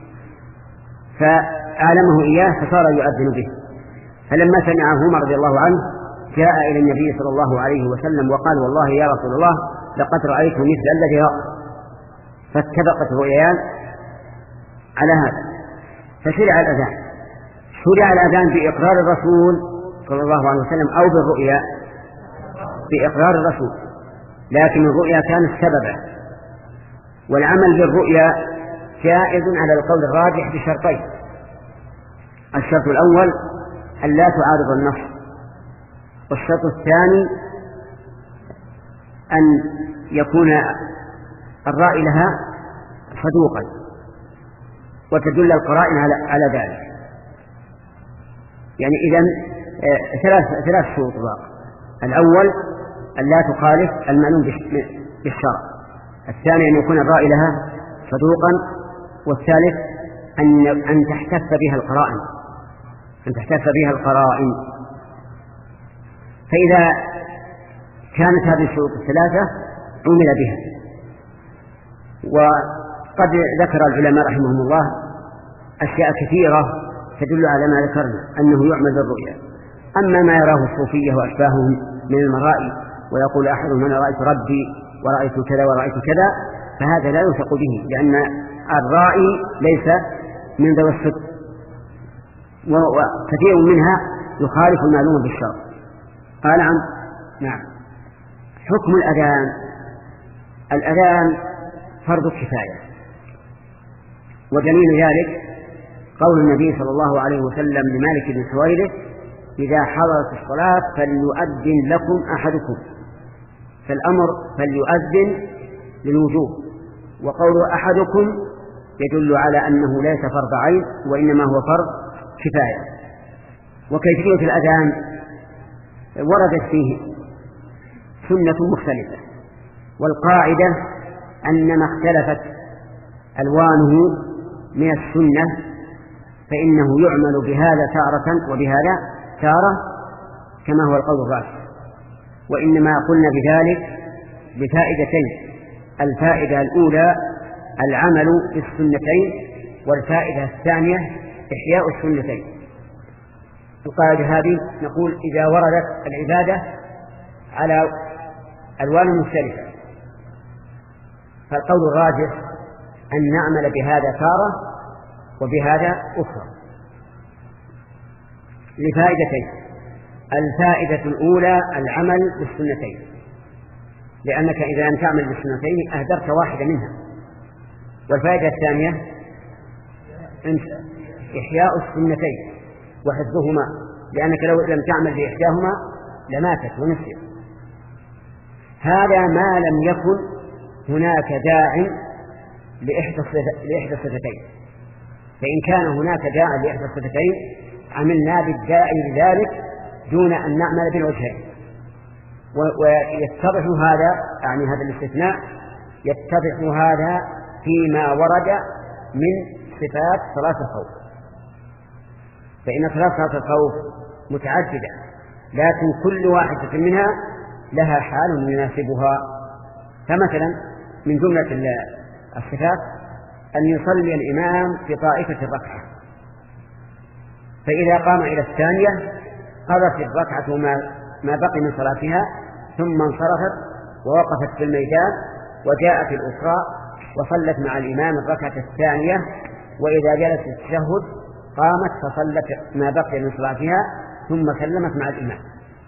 فأعلمه إياه فصار يؤذن به. فلما سمع عمر رضي الله عنه جاء إلى النبي صلى الله عليه وسلم وقال: والله يا رسول الله لقد رأيت مثل الذي رأى. فاتفقت الرؤيان على هذا، فشرع الأذان. شرع الأذان بإقرار الرسول صلى الله عليه وسلم أو بالرؤيا؟ بإقرار الرسول، لكن الرؤيا كانت سببا، والعمل بالرؤيا جائز على القول الراجح بشرطين: الشرط الأول أن لا تعارض النص، والشرط الثاني أن يكون الرائي لها صدوقا وتدل القرائن على على ذلك. يعني إذن ثلاث ثلاث شروط باقي: الأول أن لا تخالف المعلوم بالشرع، الثاني أن يكون الرائي لها صدوقا، والثالث أن أن تحتف بها القرائن أن تحتف بها القرائن. فإذا كانت هذه الشروط الثلاثة عمل بها. وقد ذكر العلماء رحمهم الله أشياء كثيرة تدل على ما ذكرنا أنه يعمل بالرؤيا. أما ما يراه الصوفية وأشباههم من المرائي، ويقول أحدهم: أنا رأيت ربي ورأيت كذا ورأيت كذا، فهذا لا يوثق به، لأن الرائي ليس من ذوي الصدق، وكثير منها يخالف المعلومة بالشرع. قال: عن نعم. حكم الأذان. الأذان فرض كفاية، ودليل ذلك قول النبي صلى الله عليه وسلم لمالك بن حويرث: إذا حضرت الصلاة فليؤذن لكم أحدكم. فالأمر فليؤذن للوجوب، وقول أحدكم يدل على أنه ليس فرض عين، وإنما هو فرض كفاية. وكيفية الأذان وردت فيه سنة مختلفة، والقاعدة أن ما اختلفت ألوانه من السنة فإنه يعمل بهذا تارة وبهذا تارة، كما هو القول الراجح. وإنما قلنا بذلك بفائدتين: الفائدة الأولى العمل بالسنتين، والفائدة الثانية إحياء السنتين. القاعدة هذه نقول: إذا وردت العبادة على ألوان مختلفة فالقول الراجح أن نعمل بهذا تارة وبهذا أخرى، لفائدتين: الفائدة الأولى العمل بالسنتين، لأنك إذا لم تعمل بالسنتين أهدرت واحدة منها. والفائدة الثانية إحياء السنتين وحفظهما، لأنك لو لم تعمل بإحداهما لماتت ونسيت. هذا ما لم يكن هناك داع لإحدى الصفتين، فإن كان هناك داع لإحدى الصفتين عملنا بالداعي لذلك دون أن نعمل بالوجهين. ويتضح هذا، يعني هذا الاستثناء يتضح هذا فيما ورد من صفات صلاة الخوف، فإن صلاة الخوف متعددة، لكن كل واحدة منها لها حال يناسبها. فمثلا من جملة الصفات أن يصلي الإمام في طائفة الركعة، فإذا قام إلى الثانية قضت الركعة ما بقي من صلاتها، ثم انصرفت ووقفت في الميدان وجاءت الأخرى وصلت مع الإمام الركعة الثانية، وإذا جلست التشهد قامت فصلت ما بقي من صلاتها ثم سلمت مع الإمام.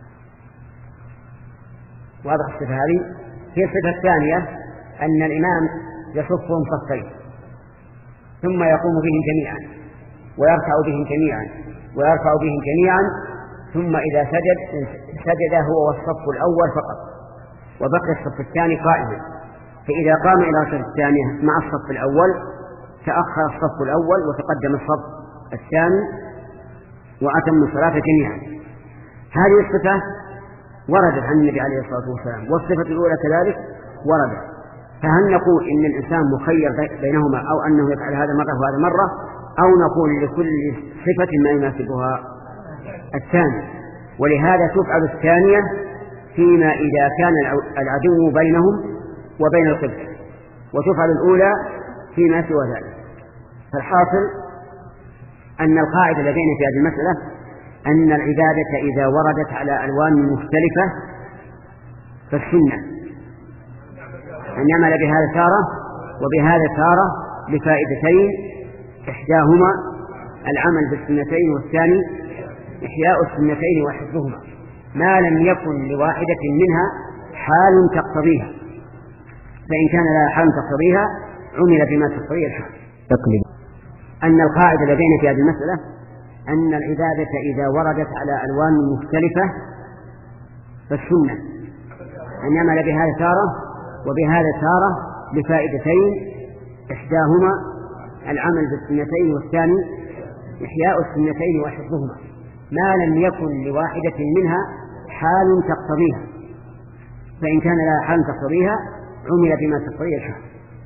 واضح الصفة هذه. هي الصفة الثانية أن الإمام يصفهم صفين ثم يقوم بهم جميعا ويرفع بهم جميعا ويرفع بهم جميعا، ثم إذا سجد سجد هو والصف الأول فقط وبقي الصف الثاني قائما، فإذا قام إلى الركعة الثانية مع الصف الأول تأخر الصف الأول وتقدم الصف الثاني وأتم الصلاة جميعا. هذه الصفة وردت عن النبي عليه الصلاة والسلام، والصفة الأولى كذلك وردت. فهل نقول إن الإنسان مخير بينهما، أو أنه يفعل هذا مرة وهذا مرة، أو نقول لكل صفة ما يناسبها الثاني؟ ولهذا تفعل الثانية فيما إذا كان العدو بينهم وبين القبلة، وتفعل الأولى فيما سوى ذلك. فالحاصل أن القاعدة لدينا في هذه المسألة أن العبادة إذا وردت على ألوان مختلفة فالسنة أن يعمل بهذا تارة وبهذا تارة لفائدتين، إحداهما العمل بالسنتين والثاني إحياء السنتين وحفظهما، ما لم يكن لواحدة منها حال تقتضيها، فإن كان لها حال تقتضيها عمل بما تقتضيه الحال. تقليد أن القاعدة لدينا في هذه المسألة أن العبادة إذا وردت على ألوان مختلفة فالسنة أن يعمل بهذا تارة وبهذا تارة لفائدتين، إحداهما العمل بالسنتين والثاني إحياء السنتين وحفظهما، ما لم يكن لواحدة منها حال تقتضيها، فإن كان لها حال تقتضيها عمل بما تقتضيه الحال.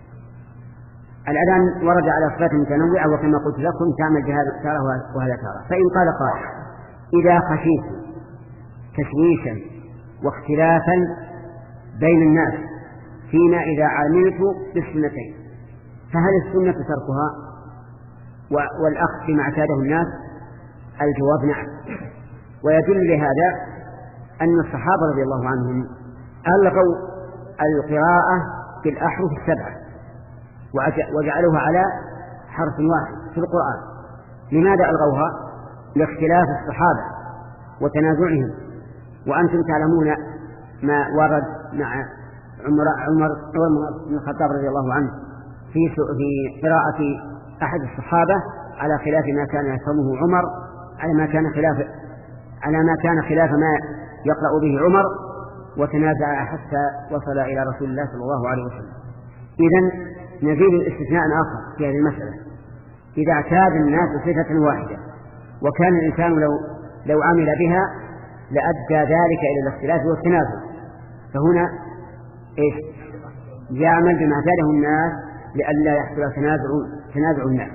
الأذان ورد على صفات متنوعة، وكما قلت لكم تعمل بهذا تارة وهذا تارة. فإن قال قائل إذا خشيت تشويشا واختلافا بين الناس فيما إذا عملت بالسنتين فهل السنة تركها والأخذ بما اعتاده الناس؟ الجواب نعم. ويدل لهذا أن الصحابة رضي الله عنهم ألغوا القراءة بالأحرف السبعة وجعلوها على حرف واحد في القرآن. لماذا ألغوها؟ لاختلاف الصحابة وتنازعهم، وأنتم تعلمون ما ورد مع عمر عمر بن الخطاب رضي الله عنه في في قراءة أحد الصحابة على خلاف ما كان يفهمه عمر، على ما كان خلاف على ما كان خلاف ما يقرأ به عمر، وتنازع حتى وصل إلى رسول الله صلى الله عليه وسلم. إذن نزيد الاستثناء آخر في هذه المسألة: إذا اعتاد الناس صفة واحدة وكان الإنسان لو لو عمل بها لأدى ذلك إلى الاختلاف والتنازع، فهنا إيش؟ يعمل بما اعتاده الناس لئلا يحصل تنازع تنازع الناس.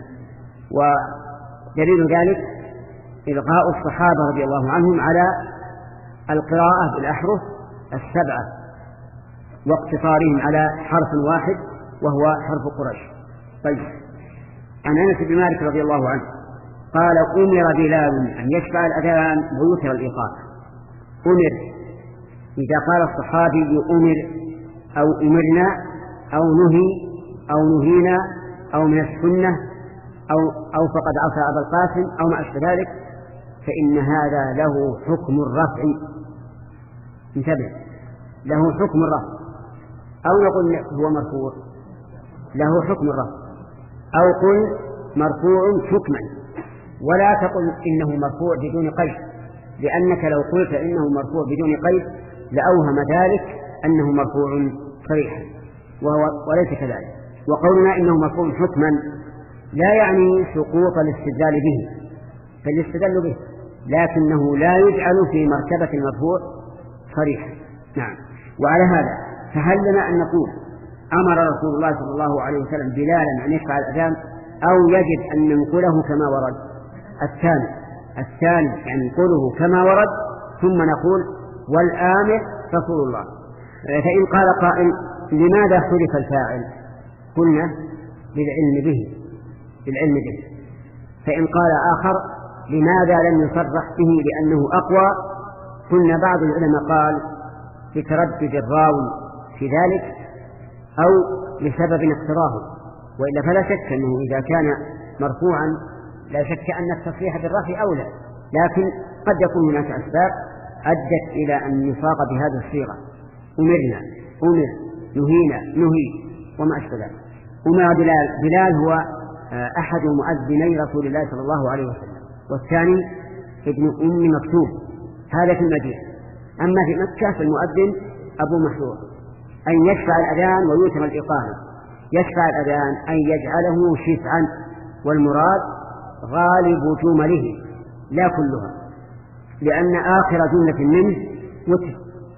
ودليل ذلك إلغاء الصحابة رضي الله عنهم على القراءة بالأحرف السبعة واقتصارهم على حرف واحد وهو حرف قريش. طيب، عن أنس بن مالك رضي الله عنه قال: أمر بلال أن يشفع الأذان ويوتر الإقامة. أمر، إذا قال الصحابي أمر أو أمرنا أو نهي أو نهينا أو من السنة أو, أو فقد عصى أبا القاسم أو ما أشبه ذلك، فإن هذا له حكم الرفع. انتبه، له حكم الرفع، أو نقول هو مرفوع له حكم الرفع، أو قل مرفوع حكما، ولا تقل إنه مرفوع بدون قيد، لأنك لو قلت إنه مرفوع بدون قيد لأوهم ذلك أنه مرفوع صريحا، وهو وليس كذلك. وقولنا إنه مرفوع حكما لا يعني سقوط الاستدلال به، فالاستدلال به، لكنه لا يجعل في مرتبة المرفوع صريحا. نعم. وعلى هذا فهل لنا أن نقول أمر رسول الله صلى الله عليه وسلم بلالا أن يشفع الأذان، أو يجب أن ننقله كما ورد؟ الثاني الثاني يعني ننقله كما ورد، ثم نقول والآمر رسول الله. فإن قال قائل لماذا اختلف الفاعل؟ قلنا للعلم به للعلم به فإن قال آخر لماذا لم يصرح به لأنه أقوى؟ قلنا بعض العلماء قال لتردد الراوي في ذلك أو لسبب اقتراه، وإلا فلا شك أنه إذا كان مرفوعا لا شك أن التصريح بالرفع أولى، لكن قد يكون هناك أسباب أدت إلى أن يصاغ بهذه الصيغة: أمرنا، أمر، نهينا، نهي، وما أشبه ذلك. أمر بلال، بلال هو أحد مؤذني رسول الله صلى الله عليه وسلم، والثاني ابن أم مكتوم، هذا في المدينة. أما في مكة فالمؤذن أبو محذور، أن يشفع الأذان ويتم الإقامة. يشفع الأذان أن يجعله شفعا، والمراد غالب جمله لا كلها، لأن آخر جملة منه وتر،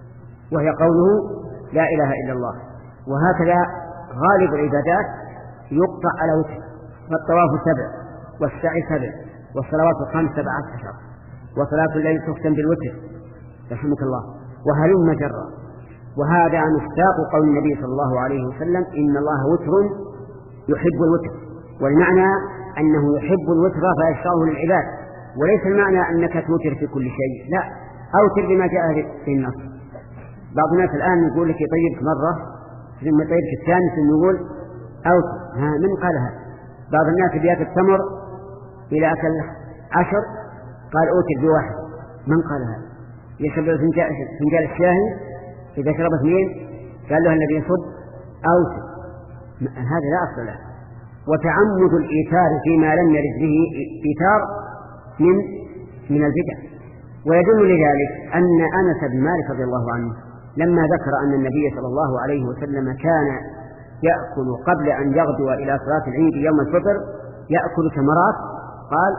وهي قوله لا إله إلا الله. وهكذا غالب العبادات يقطع على وتر، فالطواف سبع، والسعي سبع، والصلوات الخمس سبعة عشر، وصلاة الليل تختم بالوتر رحمك الله، وهلم جرا. وهذا مصداق قول النبي صلى الله عليه وسلم: إن الله وتر يحب الوتر. والمعنى أنه يحب الوتر فيشرعه للعباد، وليس المعنى أنك توتر في كل شيء، لا، أوتر بما جاء في النص. بعض الناس الآن يقول لك يطيبك مرة ثم يطيبك الثاني ثم يقول أوتر، ها من قالها؟ بعض الناس بيأكل التمر إلى أكل عشر قال أوتر بواحد، من قالها؟ يشرب فنجال الشاهي إذا شرب اثنين قال له الذي يصب أوتر، هذا لا أصل له. وتعمد الإيثار فيما لم يرد به إيثار من من البدع. ويدل لذلك أن أنس بن مالك رضي الله عنه لما ذكر أن النبي صلى الله عليه وسلم كان يأكل قبل أن يغدو إلى صلاة العيد يوم الفطر يأكل تمرات، قال: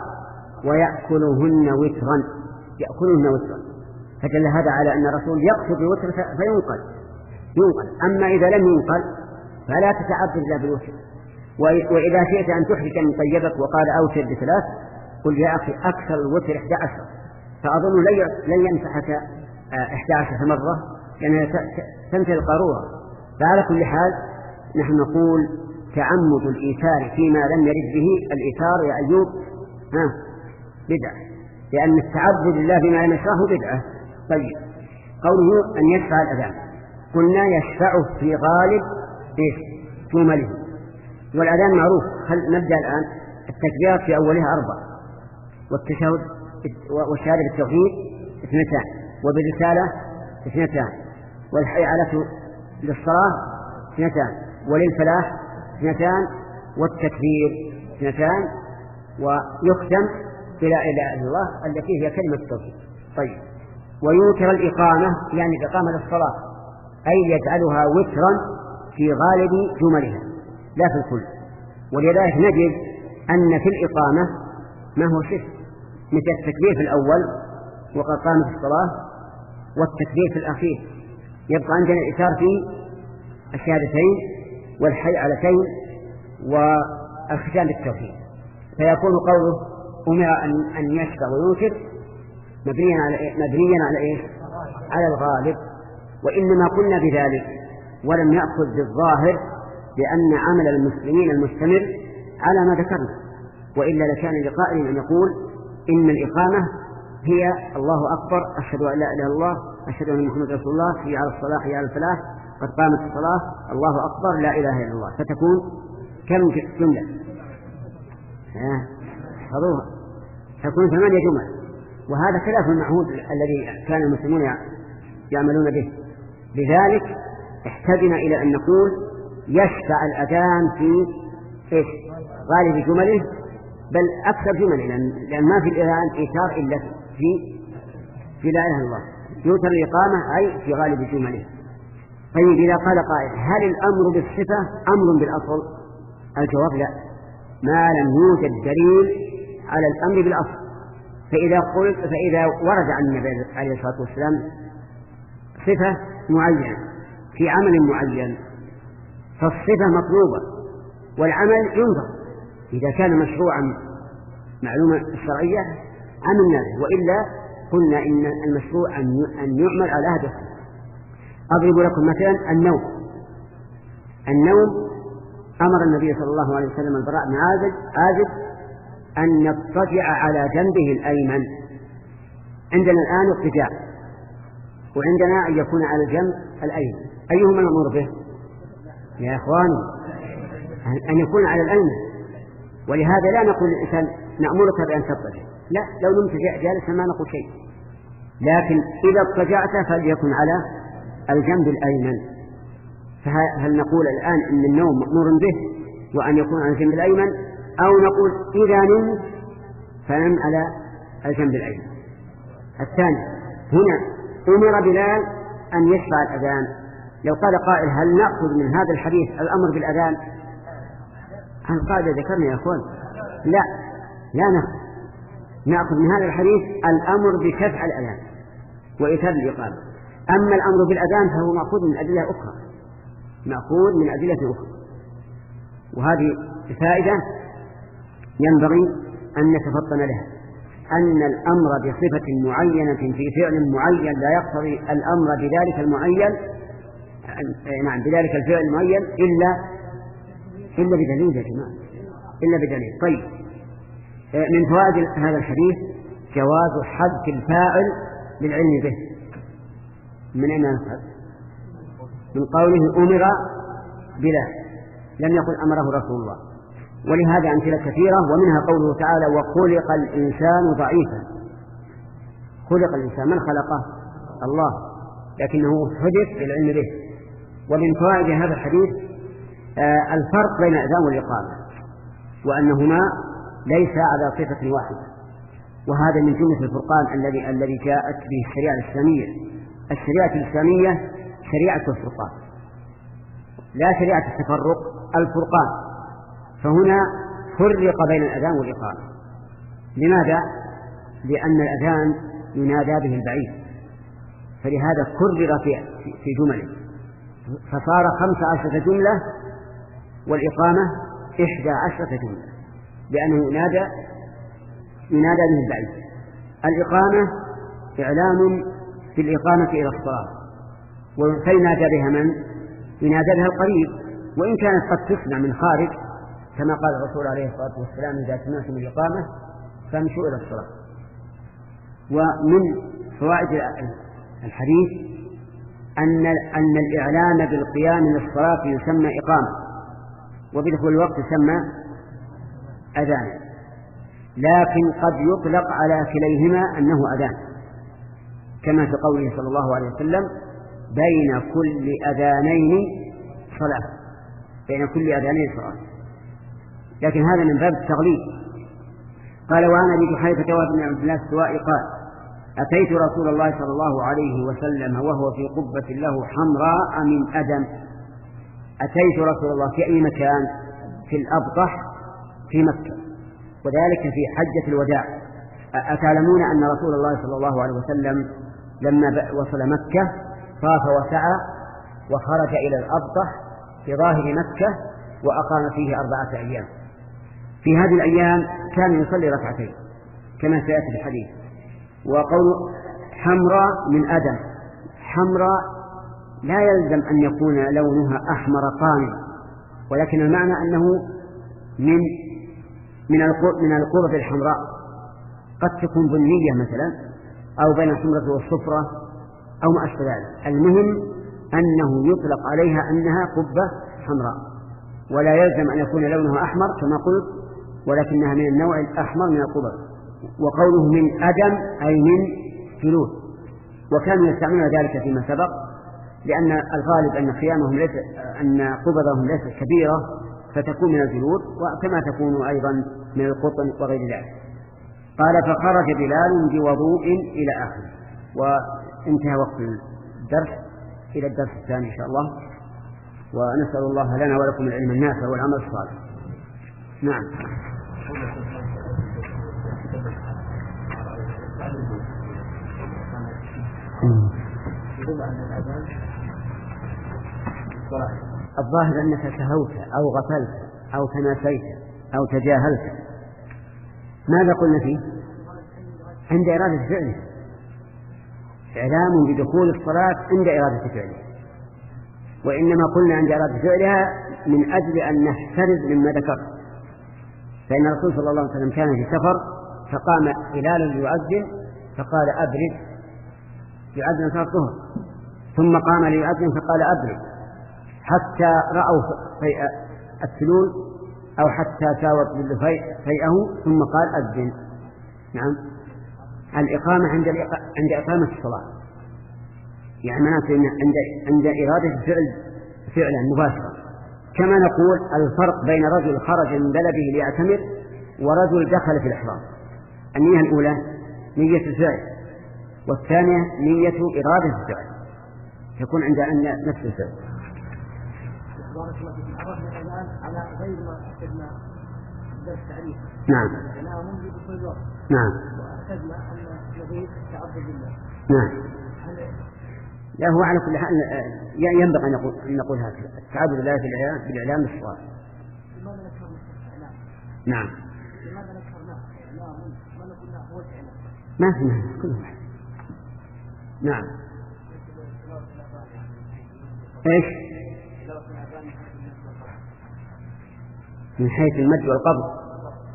ويأكلهن وترا، يأكلهن وترا، فدل هذا على أن الرسول يقصد الوتر فينقل ينقل. أما إذا لم ينقل فلا تتعبد إلا بالوتر. وإذا شئت أن تحرك من طيبك وقال أوتر بثلاث، قل يا أخي أكثر الوتر إحدى عشر، فأظن لن ينفعك إحدى عشر مرة لأنها تنتهي القارورة. فعلى كل حال نحن نقول تعمد الإيثار فيما لم يرد به الإيثار يا أيوب ها بدعة، لأن التعبد لله بما لم يشرعه بدعة. طيب، قوله أن يشفع الأذان، قلنا يشفعه في غالب جمله، والأذان معروف. هل نبدأ الآن؟ التكبيرات في أولها أربع، والتشهد والشهادة بالتوحيد اثنتان، وبالرسالة اثنتان، والحي على للصلاة اثنتان، وللفلاح اثنتان، والتكبير اثنتان، ويختم بلا إله إلا الله التي هي كلمة التوحيد. طيب، ويوتر الإقامة يعني الإقامة للصلاة، أي يجعلها وترا في غالب جملها لا في الكل. ولذلك نجد أن في الإقامة ما هو شرك، مثل التكبير في الأول وقد قامت الصلاة، والتكبير في الأخير. يبقى عندنا الإثار في الشهادتين والحي علتين والختام بالتوحيد، فيكون قوله أمر أن يشفع ويوتر مبنيا على مبنيا على إيه؟ على الغالب. وإنما قلنا بذلك ولم نأخذ بالظاهر، لأن عمل المسلمين المستمر على ما ذكرنا، وإلا لكان لقائل أن يقول إن الإقامة هي الله أكبر، أشهد أن لا إله إلا الله، أشهد أن محمد رسول الله، حي على الصلاة، حي على الفلاح، قد قامت الصلاة، الله أكبر، لا إله إلا الله، فتكون كم جملة؟ ها، حضوها تكون ثمانية جمل. وهذا خلاف المعهود الذي كان المسلمون يعملون به. لذلك احتجنا إلى أن نقول يشفع الأذان في إيش؟ غالب جمله، بل أكثر جمله، لأن ما في الأذان إيثار إلا في في لا إله إلا الله، يوتر الإقامة أي في غالب جمله. طيب إذا قال قائل هل الأمر بالصفة أمر بالأصل؟ الجواب لا، ما لم يوجد دليل على الأمر بالأصل. فإذا قلت فإذا ورد عن النبي عليه الصلاة والسلام صفة معينة في عمل معين فالصفة مطلوبة والعمل ينظر، إذا كان مشروعا معلومة الشرعية عملنا به، وإلا قلنا إن المشروع أن يعمل على هذا الصفة. أضرب لكم مثلا النوم. النوم أمر النبي صلى الله عليه وسلم البراء بن عازب أن يضطجع على جنبه الأيمن. عندنا الآن اضطجاع، وعندنا أن يكون على الجنب الأيمن، أيهما نأمر به يا إخواني؟ أن يكون على الأيمن. ولهذا لا نقول للإنسان نأمرك بأن تضطجع، لا، لو نمت جالسا ما نقول شيء، لكن إذا اضطجعت فليكن على الجنب الأيمن. فهل نقول الآن إن النوم مأمور به وأن يكون على الجنب الأيمن، أو نقول إذا نمت فنم على الجنب الأيمن؟ الثاني، هنا أمر بلال أن يشفع الأذان. لو قال قائل هل نأخذ من هذا الحديث الأمر بالأذان؟ القاعدة ذكرنا يا أخوان، لا لا نأخذ نأخذ من هذا الحديث الأمر بشفع الأذان وإيتار الإقامة. أما الأمر بالأذان فهو مأخوذ من أدلة أخرى، مأخوذ من أدلة أخرى. وهذه فائدة ينبغي أن نتفطن لها، أن الأمر بصفة معينة في فعل معين لا يقتضي الأمر بذلك المعين، نعم بذلك الفعل المعين إلا إلا بدليل يا جماعة، إلا بدليل. طيب، من فوائد هذا الحديث جواز حذف الفاعل للعلم به. من أين نفهم؟ من قوله أمر بلا، لم يقل أمره رسول الله. ولهذا أمثلة كثيرة، ومنها قوله تعالى وخلق الإنسان ضعيفا. خلق الإنسان، من خلقه؟ الله، لكنه حدث بالعلم به. ومن فوائد هذا الحديث آه الفرق بين الأذان والإقامة، وأنهما ليس على صفة واحدة، وهذا من جملة الفرقان الذي الذي جاءت به الشريعة الإسلامية. الشريعة الإسلامية شريعة الفرقان لا شريعة التفرق، الفرقان. فهنا فرق بين الأذان والإقامة. لماذا؟ لأن الأذان ينادى به البعيد، فلهذا كرر في في جمله، فصار خمس عشرة جملة، والإقامة إحدى عشرة جملة، لأنه ينادى ينادى به البعيد. الإقامة إعلام بالإقامة إلى الصلاة، وينادى بها من؟ ينادى بها القريب، وإن كانت قد تسمع من خارج، كما قال الرسول عليه الصلاة والسلام إذا سمعتم الإقامة فامشوا إلى الصلاة. ومن فوائد الحديث أن أن الإعلام بالقيام للصلاة يسمى إقامة، وبدخول الوقت يسمى أذان، لكن قد يطلق على كليهما أنه أذان، كما في قوله صلى الله عليه وسلم بين كل أذانين صلاة، بين كل أذانين صلاة، لكن هذا من باب التغليب. قال وعن أبي جحيفة وابن عبد الله السوائي قال أتيت رسول الله صلى الله عليه وسلم وهو في قبة له حمراء من أدم. أتيت رسول الله في أي مكان؟ في الأبطح في مكة، وذلك في حجة الوداع. أتعلمون أن رسول الله صلى الله عليه وسلم لما وصل مكة طاف وسعى وخرج إلى الأبطح في ظاهر مكة وأقام فيه أربعة أيام. في هذه الأيام كان يصلي ركعتين كما سيأتي في الحديث. وقول حمراء من أدم، حمراء لا يلزم أن يكون لونها أحمر قامع، ولكن المعنى أنه من من من القرب الحمراء، قد تكون بنية مثلا أو بين الحمرة والصفرة أو ما أشبه ذلك. المهم أنه يطلق عليها أنها قبة حمراء، ولا يلزم أن يكون لونها أحمر كما قلت، ولكنها من النوع الأحمر من القبب. وقوله من أدم أي من جلود، وكانوا يستعملون ذلك فيما سبق، لأن الغالب أن خيامهم ليس أن قبضهم ليست كبيرة فتكون من الجلود، وكما تكون أيضا من القطن وغير ذلك. قال فخرج بلال بوضوء إلى آخره. وانتهى وقت الدرس، إلى الدرس الثاني إن شاء الله، ونسأل الله لنا ولكم العلم النافع والعمل الصالح. نعم. الظاهر أنك سهوت أو غفلت أو تناسيت أو تجاهلت. ماذا قلنا فيه؟ عند إرادة فعله، إعلام بدخول الصلاة عند إرادة فعله، وإنما قلنا عند إرادة فعلها من أجل أن نحترز مما ذكرت. فإن الرسول صلى الله عليه وسلم كان في سفر فقام هلال يؤذن فقال أبرد، يؤذن صلاة الظهر، ثم قام ليؤذن فقال أبرد، حتى رأوا فيء الثلول أو حتى ساوت فيئه ثم قال أذن. نعم. الإقامة عند عند إقامة الصلاة، يعني معناته عند عند إرادة الفعل فعلا مباشرة. كما نقول الفرق بين رجل خرج من بلده ليعتمر ورجل دخل في الإحرام، النية الأولى نية الفعل، والثانية نية إرادة الفعل، تكون عند نفس الفعل. بارك الله فيكم. عرفنا الآن على غير ما أخذنا درس تعريف. نعم. أنا منذ كل وقت. نعم. وأخذنا أن نضيف تعبد بالله. نعم. لا، هو على كل حال ينبغي أن نقول أن نقول هكذا: التعبد بالله بالإعلام بالصلاة. لماذا نذكرنا الإعلام؟ نعم. لماذا نذكرنا الإعلام؟ ما نقولنا هو الإعلام. ما في مانع، كل واحد. نعم. إيش؟ من حيث المد والقبض.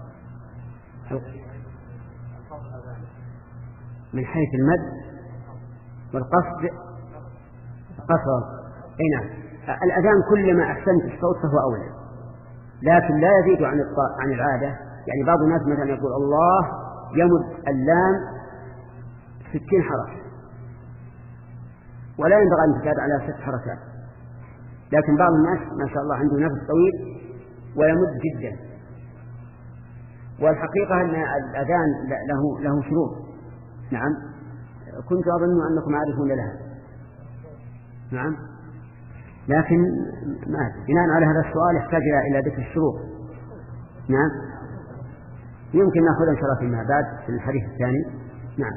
من حيث المد والقصد قصر. اي نعم. الأذان كلما أحسنت الصوت فهو أولى، لكن لا يزيد عن عن العادة. يعني بعض الناس مثلا يقول الله يمد اللام ستين حركة، ولا ينبغي أن تزاد على ست حركات، لكن بعض الناس ما شاء الله عنده نفس طويل ويمد جدا. والحقيقة أن الأذان له له شروط. نعم. كنت أظن أنكم عارفون لها. نعم. لكن ما بناء على هذا السؤال يحتاج إلى ذكر الشروط. نعم. يمكن نأخذ إن شاء الله فيما بعد في الحديث الثاني. نعم.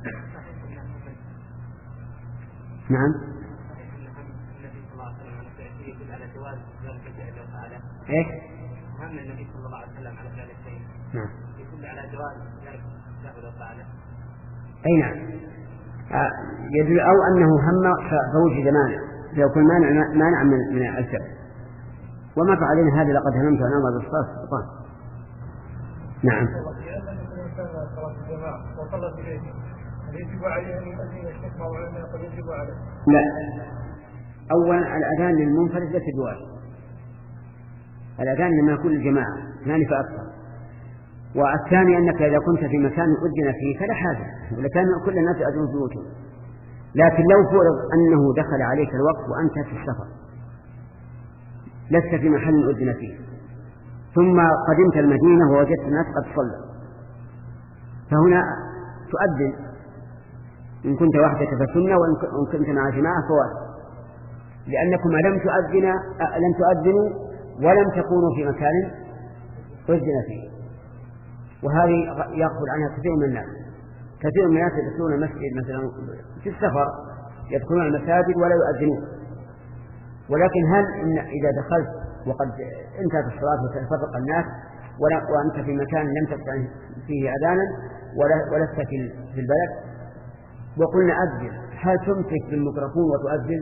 نعم. إيش؟ هم النبي صلى الله عليه وسلم على فعل الشيء. نعم. يدل على جواز ذلك له فعله. أي نعم. آه يدل أو أنه هم فوجد مانع، فيكون مانع مانع من من الفعل. وما فعلنا هذا لقد هممت أن أمر بالصلاة الشيطان. نعم. يجب عليه أن يؤذن الشيخ وعلمنا قد يجب عليه. لا. أولا الأذان للمنفرد ليس بواجب. الأذان لما يكون الجماعة اثنان فأكثر. والثاني أنك إذا كنت في مكان أذن فيه فلا حاجة، ولكان كل الناس يأذنون في بيوتهم. لكن لو فرض أنه دخل عليك الوقت وأنت في السفر لست في محل أذن فيه، ثم قدمت المدينة ووجدت الناس قد صلوا، فهنا تؤذن إن كنت وحدك فسنة، وإن كنت مع جماعة فواجب، لأنكم لم تؤذن لم تؤذنوا ولم تكونوا في مكان أذن فيه. وهذه يغفل عنها كثير من الناس. كثير من الناس يدخلون المسجد مثلا في السفر، يدخلون المساجد ولا يؤذنون. ولكن هل إن إذا دخلت وقد انتهت الصلاة وتفرق الناس وأنت في مكان لم تسمع فيه أذانا ولست في البلد وقلنا أذن، هل تمسك بالميكروفون وتؤذن؟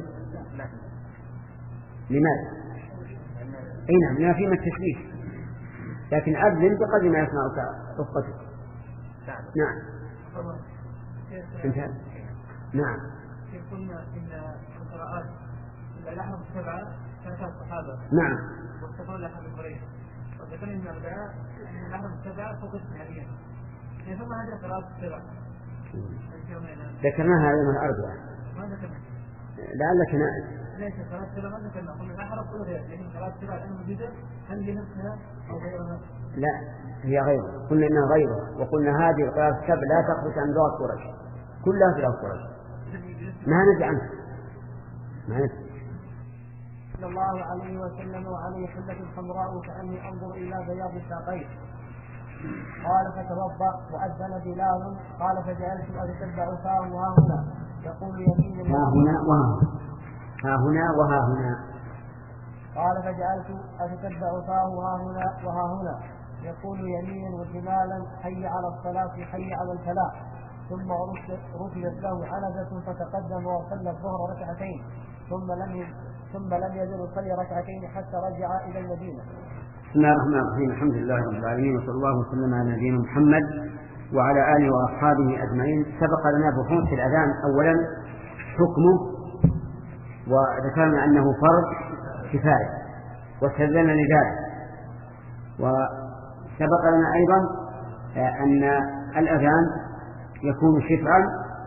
لماذا؟ أي نعم، لما فيه التشويش. لكن أذن بقدر ما يسمعك رفقتك. نعم. انتهى. نعم. قلنا إن القراءات الأحرف السبعة كانت الصحابة. نعم. واستقروا لها من قريش. وذكرنا من الأربعاء أن الأحرف السبعة فقط حاليا. ذكرناها يوم الأربعاء لعلك نائم. ليس صلاة السبع ما ذكرنا، قلنا الآخر كل غير، لكن صلاة السبع الآن بدء هل لنفسها أو غيرها؟ لا هي غيره، قلنا إنها غيره، وقلنا هذه صلاة السبع لا تخرج عن لغة قريش، كلها في لغة قريش ما نزع عنها ما نزع. صلى الله عليه وسلم وعليه حلة حمراء كأني أنظر إلى بياض ساقيه. قال فتوضأ وأذن بلال قال فجعلت أتتبع فاه ها هنا يقول يمين ها هنا وها ها هنا وها هنا. قال فجعلت أتتبع فاه ها هنا وها هنا يقول يمينا وشمالا حي على الصلاة حي على الفلاح. ثم رفعت له عنزة فتقدم وصلى الظهر ركعتين ثم لم ثم لم يزل يصلي ركعتين حتى رجع إلى المدينة. بسم الله الرحمن الرحيم. الحمد لله رب العالمين وصلى الله وسلم على نبينا محمد وعلى آله وأصحابه أجمعين. سبق لنا بحوث الأذان أولا حكمه وذكرنا أنه فرض كفاية واستدلنا لذلك، وسبق لنا أيضا أن الأذان يكون شفعا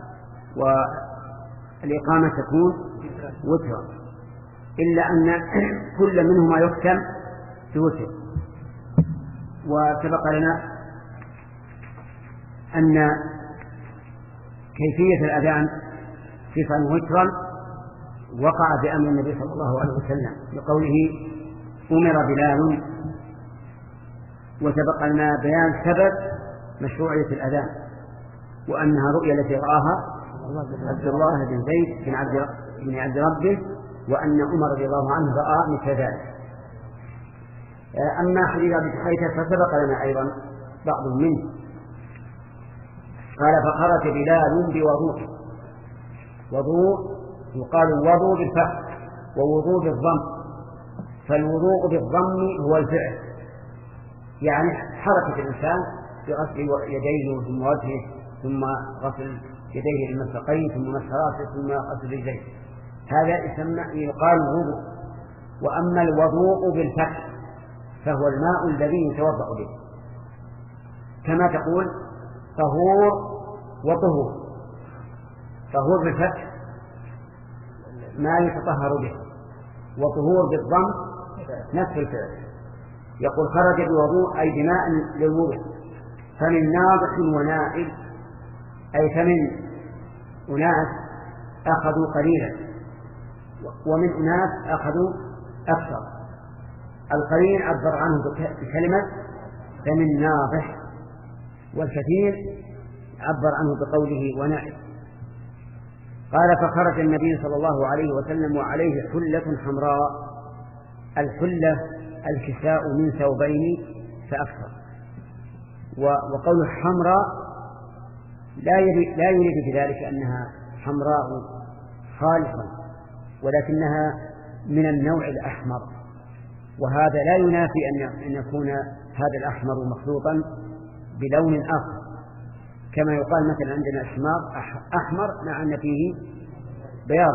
والإقامة تكون وترا، إلا أن كل منهما يختم بوتر. وسبق لنا أن كيفية الأذان شفعا وترا وقع بأمر النبي صلى الله عليه وسلم بقوله أمر بلال، وسبق لنا بيان سبب مشروعية الأذان وأنها رؤيا التي رآها عبد الله بن زيد بن عبد بن عبد ربه، وأن عمر رضي الله عنه رأى مثل ذلك. أما حديث أبي حيثة فسبق لنا أيضا بعض منه. قال فخرج بلال بوضوء، وضوء يقال الوضوء بالفتح ووضوء بالضم، فالوضوء بالضم هو الفعل، يعني حركة الإنسان بغسل يديه ثم وجهه ثم غسل يديه المرفقين ثم مسح راسه ثم غسل رجليه، هذا يسمى يقال الوضوء. وأما الوضوء بالفتح فهو الماء الذي يتوضأ به، كما تقول طهور وطهور. طهور بالفتح ما يتطهر به، وطهور بالضم نفس الفعل. يقول خرج بوضوء أي بماء للوضوء، فمن ناضح ونائل أي فمن أناس أخذوا قليلا ومن أناس أخذوا أكثر. القليل عبر عنه بكلمة فمن ناضح، والكثير عبر عنه بقوله ونائل. قال فخرج النبي صلى الله عليه وسلم وعليه حلة حمراء. الحلة الكساء من ثوبين فأكثر، وقوله حمراء لا يريد, لا يريد بذلك أنها حمراء خالصة، ولكنها من النوع الأحمر، وهذا لا ينافي أن يكون هذا الأحمر مخلوطا بلون آخر، كما يقال مثلا عندنا أحمر أحمر مع أن فيه بياض.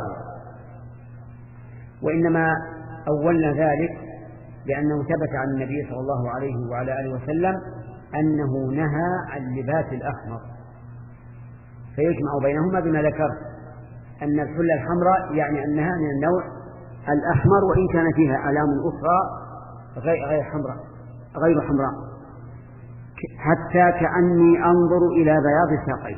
وإنما أولنا ذلك لأنه ثبت عن النبي صلى الله عليه وعلى آله وسلم أنه نهى عن لباس الأحمر، فيجمع بينهما بما ذكرت أن الحلة الحمراء يعني أنها من النوع الأحمر، وإن كان فيها علام أخرى غير حمراء غير حمراء، حتى كأني أنظر إلى بياض ساقيه.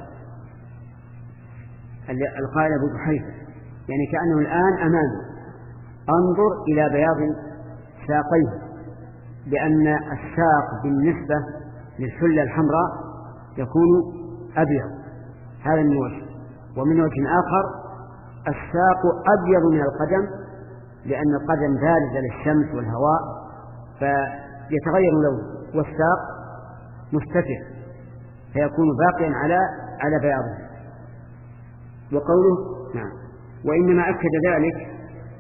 القائل أبو بحيثة يعني كأنه الآن أمامي أنظر إلى بياض ساقيه، لأن الساق بالنسبة للحلة الحمراء يكون أبيض، هذا من وجه. ومن وجه آخر الساق أبيض من القدم، لأن القدم بارزة للشمس والهواء فيتغير لونه، والساق مستتر فيكون باقيا على على بياضه. وقوله نعم وإنما أكد ذلك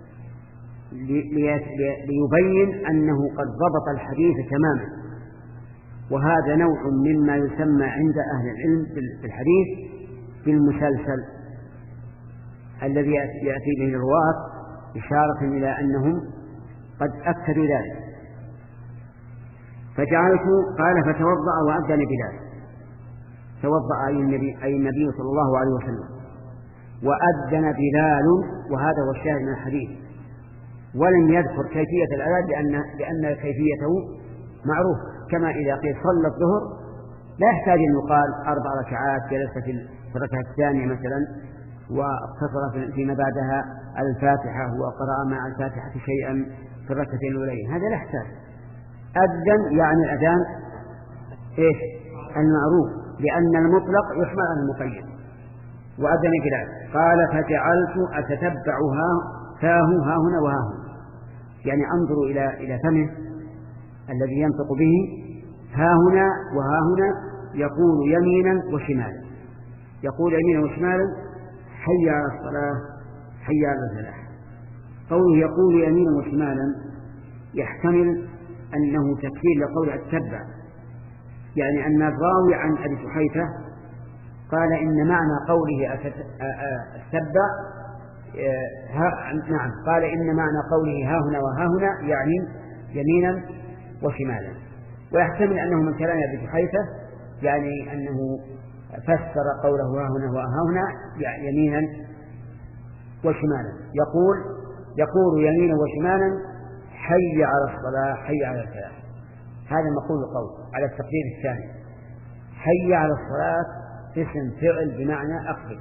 ليبين أنه قد ضبط الحديث تماما، وهذا نوع مما يسمى عند أهل العلم بالحديث بالمسلسل الذي يأتي به الرواة إشارة إلى أنهم قد أكدوا ذلك. فجعلت قال فتوضأ وأذن بلال. توضأ أي النبي, أي النبي صلى الله عليه وسلم، وأذن بلال، وهذا هو الشاهد من الحديث، ولم يذكر كيفية الأذان لأن, لأن كيفيته معروف، كما إذا قيل صلى الظهر لا يحتاج أن يقال أربع ركعات جلس في الركعة الثانية مثلا واقتصر فيما بعدها على الفاتحة وقرأ مع الفاتحة شيئا في الركعتين الأولين، هذا لا يحتاج. أذن يعني الأذان إيش؟ المعروف، لأن المطلق يحمل على المقيد. وأذن بلال قال فجعلت أتتبعها فاه ها هنا وها هنا، يعني أنظر إلى إلى فمه الذي ينطق به، ها هنا وها هنا يقول يمينا وشمالا، يقول يمينا وشمالا حي على الصلاة حي على الفلاح. قوله يقول يمينا وشمالا يحتمل أنه تكفير لقول أتتبع، يعني أن الراوي عن أبي سحيفة قال إن معنى قوله أتتبع نعم قال إن معنى قوله ها هنا وها هنا يعني يمينا وشمالا، ويحتمل أنه من كلام أبي سحيفة يعني أنه فسر قوله ها هنا وها هنا يعني يمينا وشمالا، يقول يقول يمينا وشمالا حي على الصلاة حي على الفلاح. هذا مقول القول على التقدير الثاني. حي على الصلاة اسم فعل بمعنى أقبل،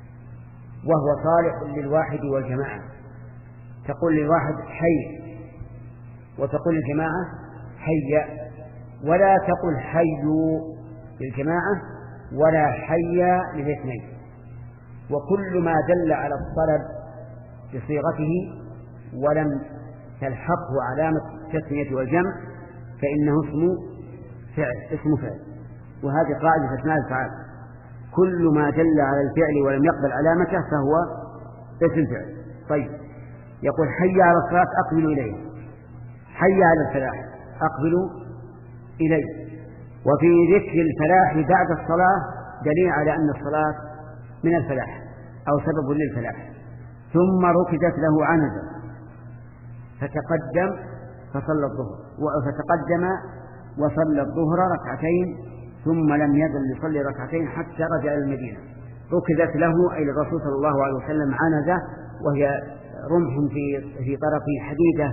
وهو صالح للواحد والجماعة، تقول للواحد حي وتقول للجماعة حي، ولا تقل حي للجماعة ولا حي للاثنين. وكل ما دل على الطلب بصيغته ولم تلحقه علامة التثنية والجمع فإنه اسم فعل اسم فعل، وهذه قاعدة في أسماء الأفعال، كل ما دل على الفعل ولم يقبل علامته فهو اسم فعل. طيب يقول حي على الصلاة أقبل إليه، حي على الفلاح أقبل إليه. وفي ذكر الفلاح بعد الصلاة دليل على أن الصلاة من الفلاح أو سبب للفلاح. ثم ركزت له عنزة فتقدم فصلى الظهر، فتقدم وصلى الظهر ركعتين ثم لم يزل يصلي ركعتين حتى رجع إلى المدينة. ركزت له أي للرسول صلى الله عليه وسلم عنزة، وهي رمح في في طرف حديدة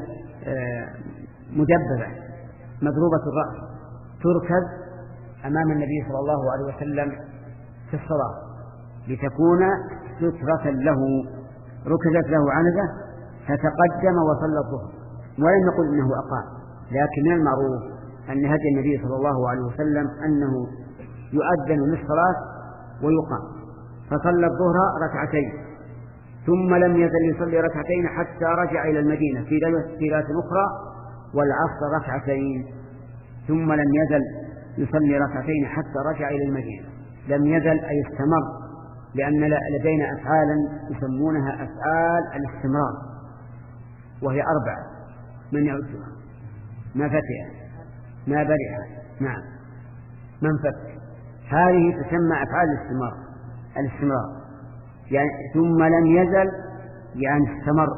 مدببة مضروبة الرأس، تركز أمام النبي صلى الله عليه وسلم في الصلاة لتكون سترة له. ركزت له عنزة فتقدم وصلى الظهر، ولم نقل إنه أقام، لكن من المعروف أن هدي النبي صلى الله عليه وسلم أنه يؤذن للصلاة ويقام، فصلى الظهر ركعتين ثم لم يزل يصلي ركعتين حتى رجع إلى المدينة في ليلة أخرى، والعصر ركعتين ثم لم يزل يصلي ركعتين حتى رجع إلى المدينة. لم يزل أي استمر، لأن لدينا أفعالا يسمونها أفعال الاستمرار وهي أربعة، من يعدها؟ ما فتح ما برح نعم من فك، هذه تسمى أفعال الاستمرار الاستمرار يعني ثم لم يزل يعني استمر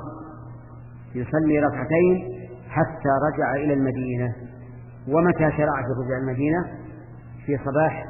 يصلي ركعتين حتى رجع إلى المدينة. ومتى شرع في رجوع المدينة؟ في صباح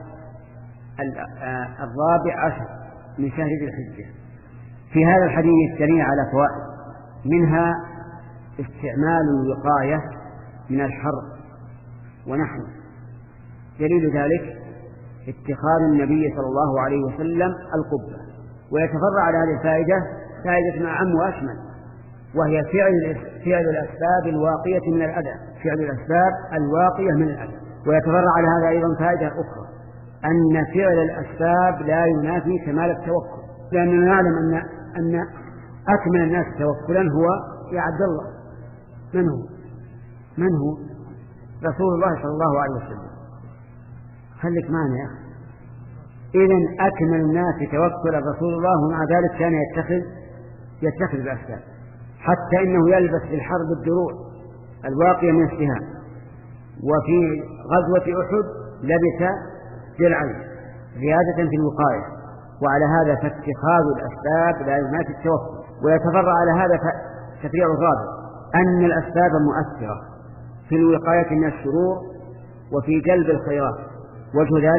الرابع عشر من شهر ذي الحجة. في هذا الحديث دليل على فوائد، منها استعمال الوقاية من الحر ونحوه، دليل ذلك اتخاذ النبي صلى الله عليه وسلم القبة. ويتفرع على هذه الفائدة فائدة أعم وأشمل، وهي فعل فعل الأسباب الواقية من الأذى، فعل الأسباب الواقية من الأذى. ويتفرع على هذا أيضا فائدة أخرى، أن فعل الأسباب لا ينافي كمال التوكل، لأننا نعلم أن أن أكمل الناس توكلا هو يا عبد الله من هو؟ من هو؟ رسول الله صلى الله عليه وسلم. خليك معنا يا أخي. إذن أكمل الناس توكلا رسول الله، ومع ذلك كان يتخذ يتخذ الأسباب، حتى إنه يلبس في الحرب الدروع الواقية من السهام، وفي غزوة أحد لبس درعين زيادة في الوقاية. وعلى هذا فاتخاذ الأسباب لا ينافي التوكل. ويتفرع على هذا تفريع الرابع، أن الأسباب مؤثرة في الوقاية من الشرور وفي جلب الخيرات. وجه ذلك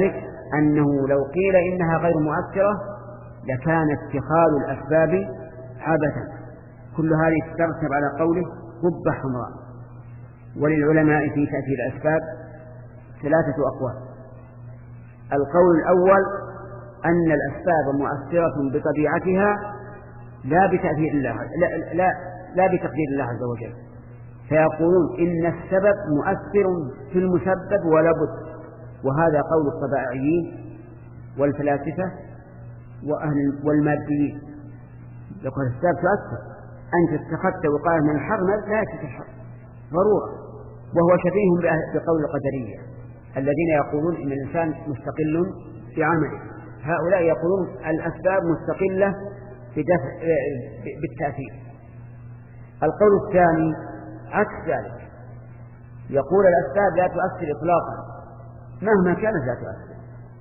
أنه لو قيل إنها غير مؤثرة لكان اتخاذ الأسباب عبثا. كل هذه تترتب على قوله قبة حمراء. وللعلماء في تأثير الأسباب ثلاثة أقوال. القول الأول أن الأسباب مؤثرة بطبيعتها لا بتأثير الله لا, لا, لا بتقدير الله عز وجل، فيقولون إن السبب مؤثر في المسبب ولا بد، وهذا قول الطبائعيين والفلاسفة وأهل والماديين. يقول السبب تؤثر، أنت اتخذت وقاية من الحر لا يكفي الحر ضرورة. وهو شبيه بقول القدرية الذين يقولون إن الإنسان مستقل في عمله. هؤلاء يقولون الأسباب مستقلة بالتأثير. القول الثاني عكس ذلك، يقول الأسباب لا تؤثر إطلاقا مهما كانت لا تؤثر،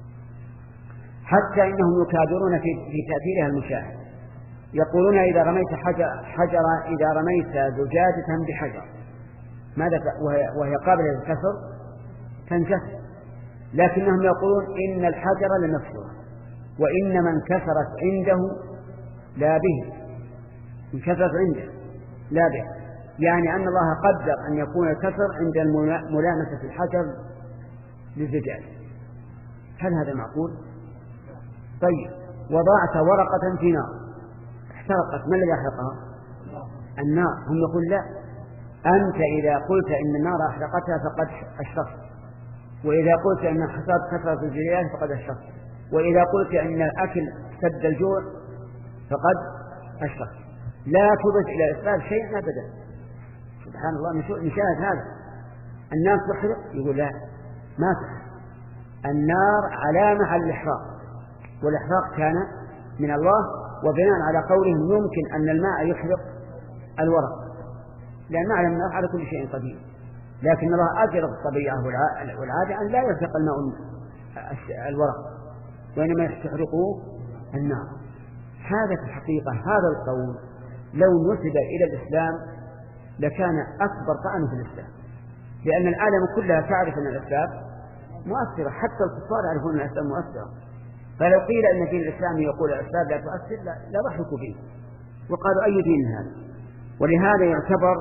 حتى إنهم يكابرون في تأثيرها المشاهد. يقولون إذا رميت حجرا إذا رميت زجاجة بحجر ماذا وهي, وهي قابلة للكسر تنكسر، لكنهم يقولون إن الحجر لمكسورة وإنما انكسرت عنده لا به، انكسرت عنده لا به، يعني أن الله قدر أن يكون الكسر عند الملامسة الحجر للزجاج. هل هذا معقول؟ طيب وضعت ورقة في نار احترقت، ما الذي أحرقها؟ النار. هم يقول لا، أنت إذا قلت إن النار أحرقتها فقد أشركت، وإذا قلت إن حصاد كثرة الزجاج فقد أشركت، وإذا قلت إن الأكل سد الجوع فقد أشركت. لا تضف إلى الإسلام شيء أبدا. سبحان الله نشاهد هذا. الناس تحرق يقول لا ما تحرق، النار علامة على الإحراق، والإحراق كان من الله، وبناء على قولهم يمكن أن الماء يحرق الورق، لأن نعلم أنه على كل شيء قدير، لكن الله أجر الطبيعة والعادة أن لا يحرق الماء الورق وإنما يحرقه النار. هذا في الحقيقة هذا القول لو نسب إلى الإسلام لكان أكبر طعن في الإسلام، لأن العالم كلها تعرف أن الأسباب مؤثرة، حتى الكفار يعرفون أن الأسباب مؤثرة. فلو قيل أن دين الإسلام يقول الأسباب لا تؤثر لا ضحكوا به وقالوا أي دين هذا. ولهذا يعتبر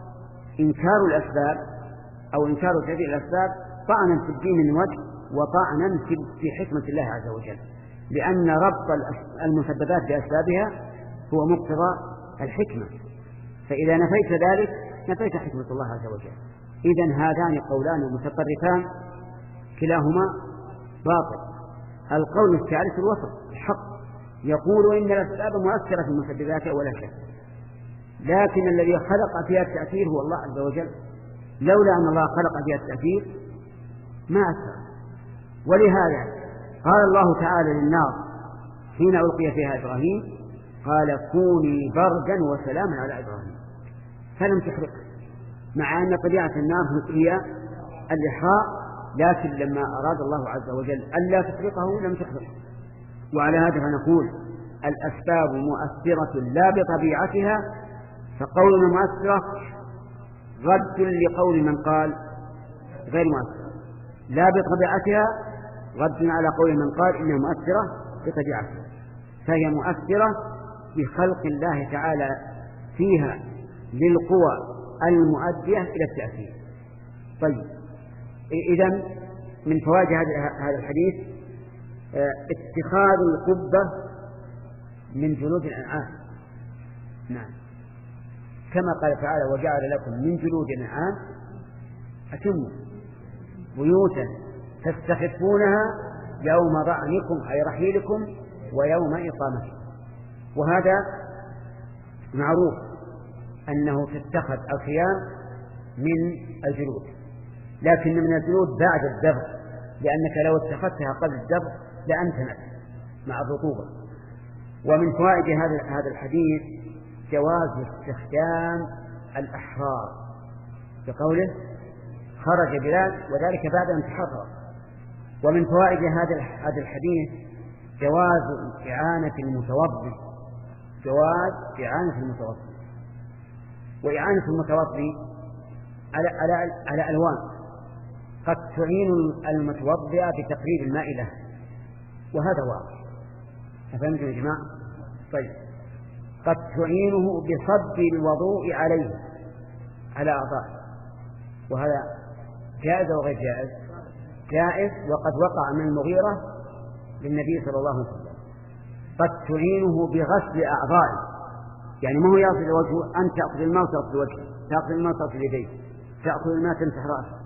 إنكار الأسباب أو إنكار تأثير الأسباب طعنا في الدين من وجه وطعنا في حكمة الله عز وجل، لأن ربط المسببات بأسبابها هو مقتضى الحكمة، فإذا نفيت ذلك نفيت حكمة الله عز وجل. إذن هذان قولان متطرفان كلاهما باطل. القول الثالث الوسط الحق، يقول إن الأسباب مؤثرة في المسببات ولا شك، لكن الذي خلق فيها التأثير هو الله عز وجل، لولا أن الله خلق فيها التأثير ما أثر. ولهذا قال الله تعالى للنار حين ألقي فيها إبراهيم قال كوني بردا وسلاما على إبراهيم، فلم تحرق، مع أن طبيعة النار هي الإحراق، لكن لما أراد الله عز وجل ألا تحرقه لم تحرقه. وعلى هذا فنقول الأسباب مؤثرة لا بطبيعتها، فقولنا مؤثرة رد لقول من قال غير مؤثرة، لا بطبيعتها رد على قول من قال إنها مؤثرة بطبيعتها، فهي مؤثرة بخلق الله تعالى فيها للقوى المؤدية إلى التأثير. طيب إذن من فوائد هذا الحديث اتخاذ القبة من جلود الأنعام، نعم، كما قال تعالى وجعل لكم من جلود الأنعام أتموا بيوتا تستخفونها يوم ظعنكم أي رحيلكم ويوم إقامتكم. وهذا معروف أنه تتخذ الخيام من الجلود، لكن من الجلود بعد الدبغ، لأنك لو اتخذتها قبل الدبغ لأنتنت مع الرطوبة. ومن فوائد هذا هذا الحديث جواز استخدام الأحرار، بقوله خرج بلال وذلك بعد أن تحرر. ومن فوائد هذا هذا الحديث جواز إعانة المتوضي، جواز إعانة المتوضي، وإعانة المتوضي على على على ألوان، قد تعين المتوضئ بتقريب الماء له وهذا واضح. أفهمتم يا جماعة؟ طيب، قد تعينه بصب الوضوء عليه على أعضائه، وهذا جائز أو غير جائز؟ جائز، وقد وقع من المغيرة للنبي صلى الله عليه وسلم. قد تعينه بغسل أعضائه، يعني ما هو يغسل وجهه، أن تأخذ الماء وتغسل وجهه، تأخذ الماء وتغسل يديه، تأخذ الماء تمسح رأسه،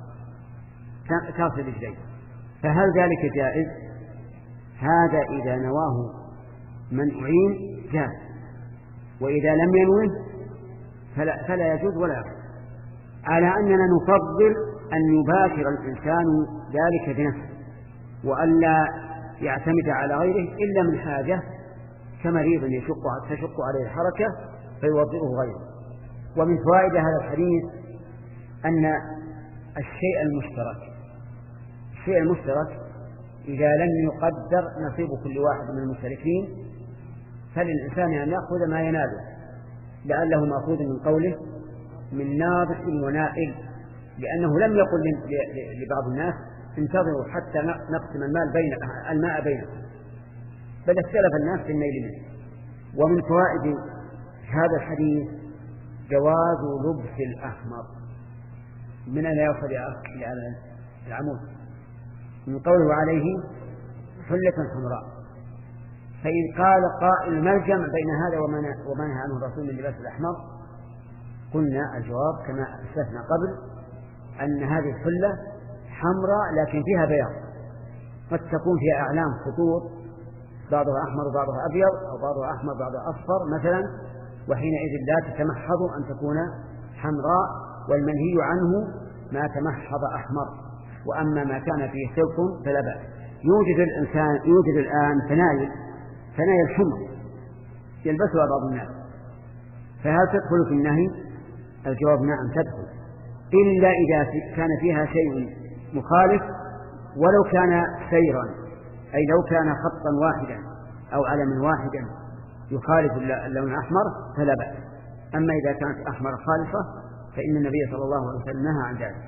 تغسل رجليه، فهل ذلك جائز؟ هذا إذا نواه من أعين جائز، وإذا لم ينوه فلا, فلا يجوز ولا يجوز، على أننا نفضل أن يباشر الإنسان ذلك بنفسه، وألا يعتمد على غيره إلا من حاجة، كمريض يشق تشق عليه الحركة فيوضئه غيره. ومن فوائد هذا الحديث أن الشيء المشترك الشيء المشترك إذا لم يقدر نصيب كل واحد من المشتركين فللإنسان أن يأخذ ما يناله، لعله مأخوذ من قوله من ناضح ونائل، لأنه لم يقل لبعض الناس انتظروا حتى نقسم المال بين الماء بينكم، بل اختلف الناس في النيل منه. ومن فوائد هذا الحديث جواز لبس الأحمر. من أين يصل إلى العمود؟ من قوله عليه حلة حمراء. فإن قال قائل ما الجمع بين هذا وما نهى عنه الرسول من لباس الأحمر؟ قلنا الجواب كما أسلفنا قبل أن هذه الحلة حمراء لكن فيها بياض، قد تكون فيها أعلام خطوط بعضها أحمر وبعضها أبيض، أو بعضها أحمر وبعضها أصفر مثلا، وحينئذ لا تتمحض أن تكون حمراء، والمنهي عنه ما تمحض أحمر. وأما ما كان فيه سلط فلا بأس. يوجد الإنسان يوجد الآن فنايل فنايل حمر يلبسها بعض الناس، فهل تدخل في النهي؟ الجواب نعم تدخل، إلا إذا كان فيها شيء مخالف، ولو كان سيرا، أي لو كان خطا واحدا أو علما واحدا يخالف اللون الأحمر فلا بأس. أما إذا كانت أحمر خالصة فإن النبي صلى الله عليه وسلم نهى عن ذلك.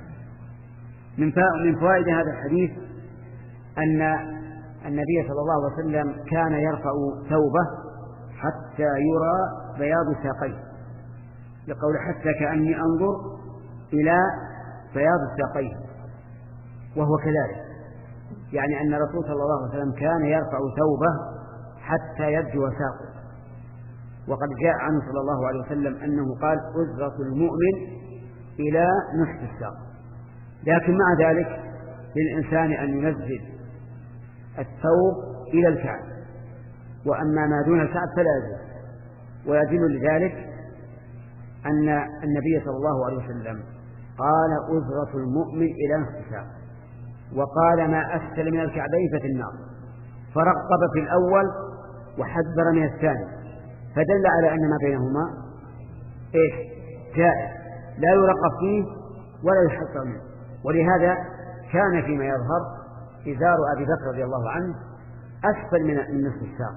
من فوائد هذا الحديث أن النبي صلى الله عليه وسلم كان يرفع ثوبه حتى يرى بياض ساقيه، لقول حتى كأني أنظر إلى بياض ساقيه، وهو كذلك، يعني أن الرسول صلى الله عليه وسلم كان يرفع ثوبه حتى يبدو ساقه. وقد جاء عنه صلى الله عليه وسلم أنه قال أزرة المؤمن إلى نصف الساق. لكن مع ذلك للإنسان أن ينزل الثوب إلى الكعب، وأما ما دون الكعب فلا يجوز. ويدل لذلك أن النبي صلى الله عليه وسلم قال أزرة المؤمن إلى نصف الساق، وقال ما أسفل من الكعبين ففي النار، فرقب في الأول وحذر من الثاني، فدل على أن ما بينهما إيش؟ جائز، لا يرقب فيه ولا يحذر منه. ولهذا كان فيما يظهر إزار أبي بكر رضي الله عنه أسفل من نصف الساق،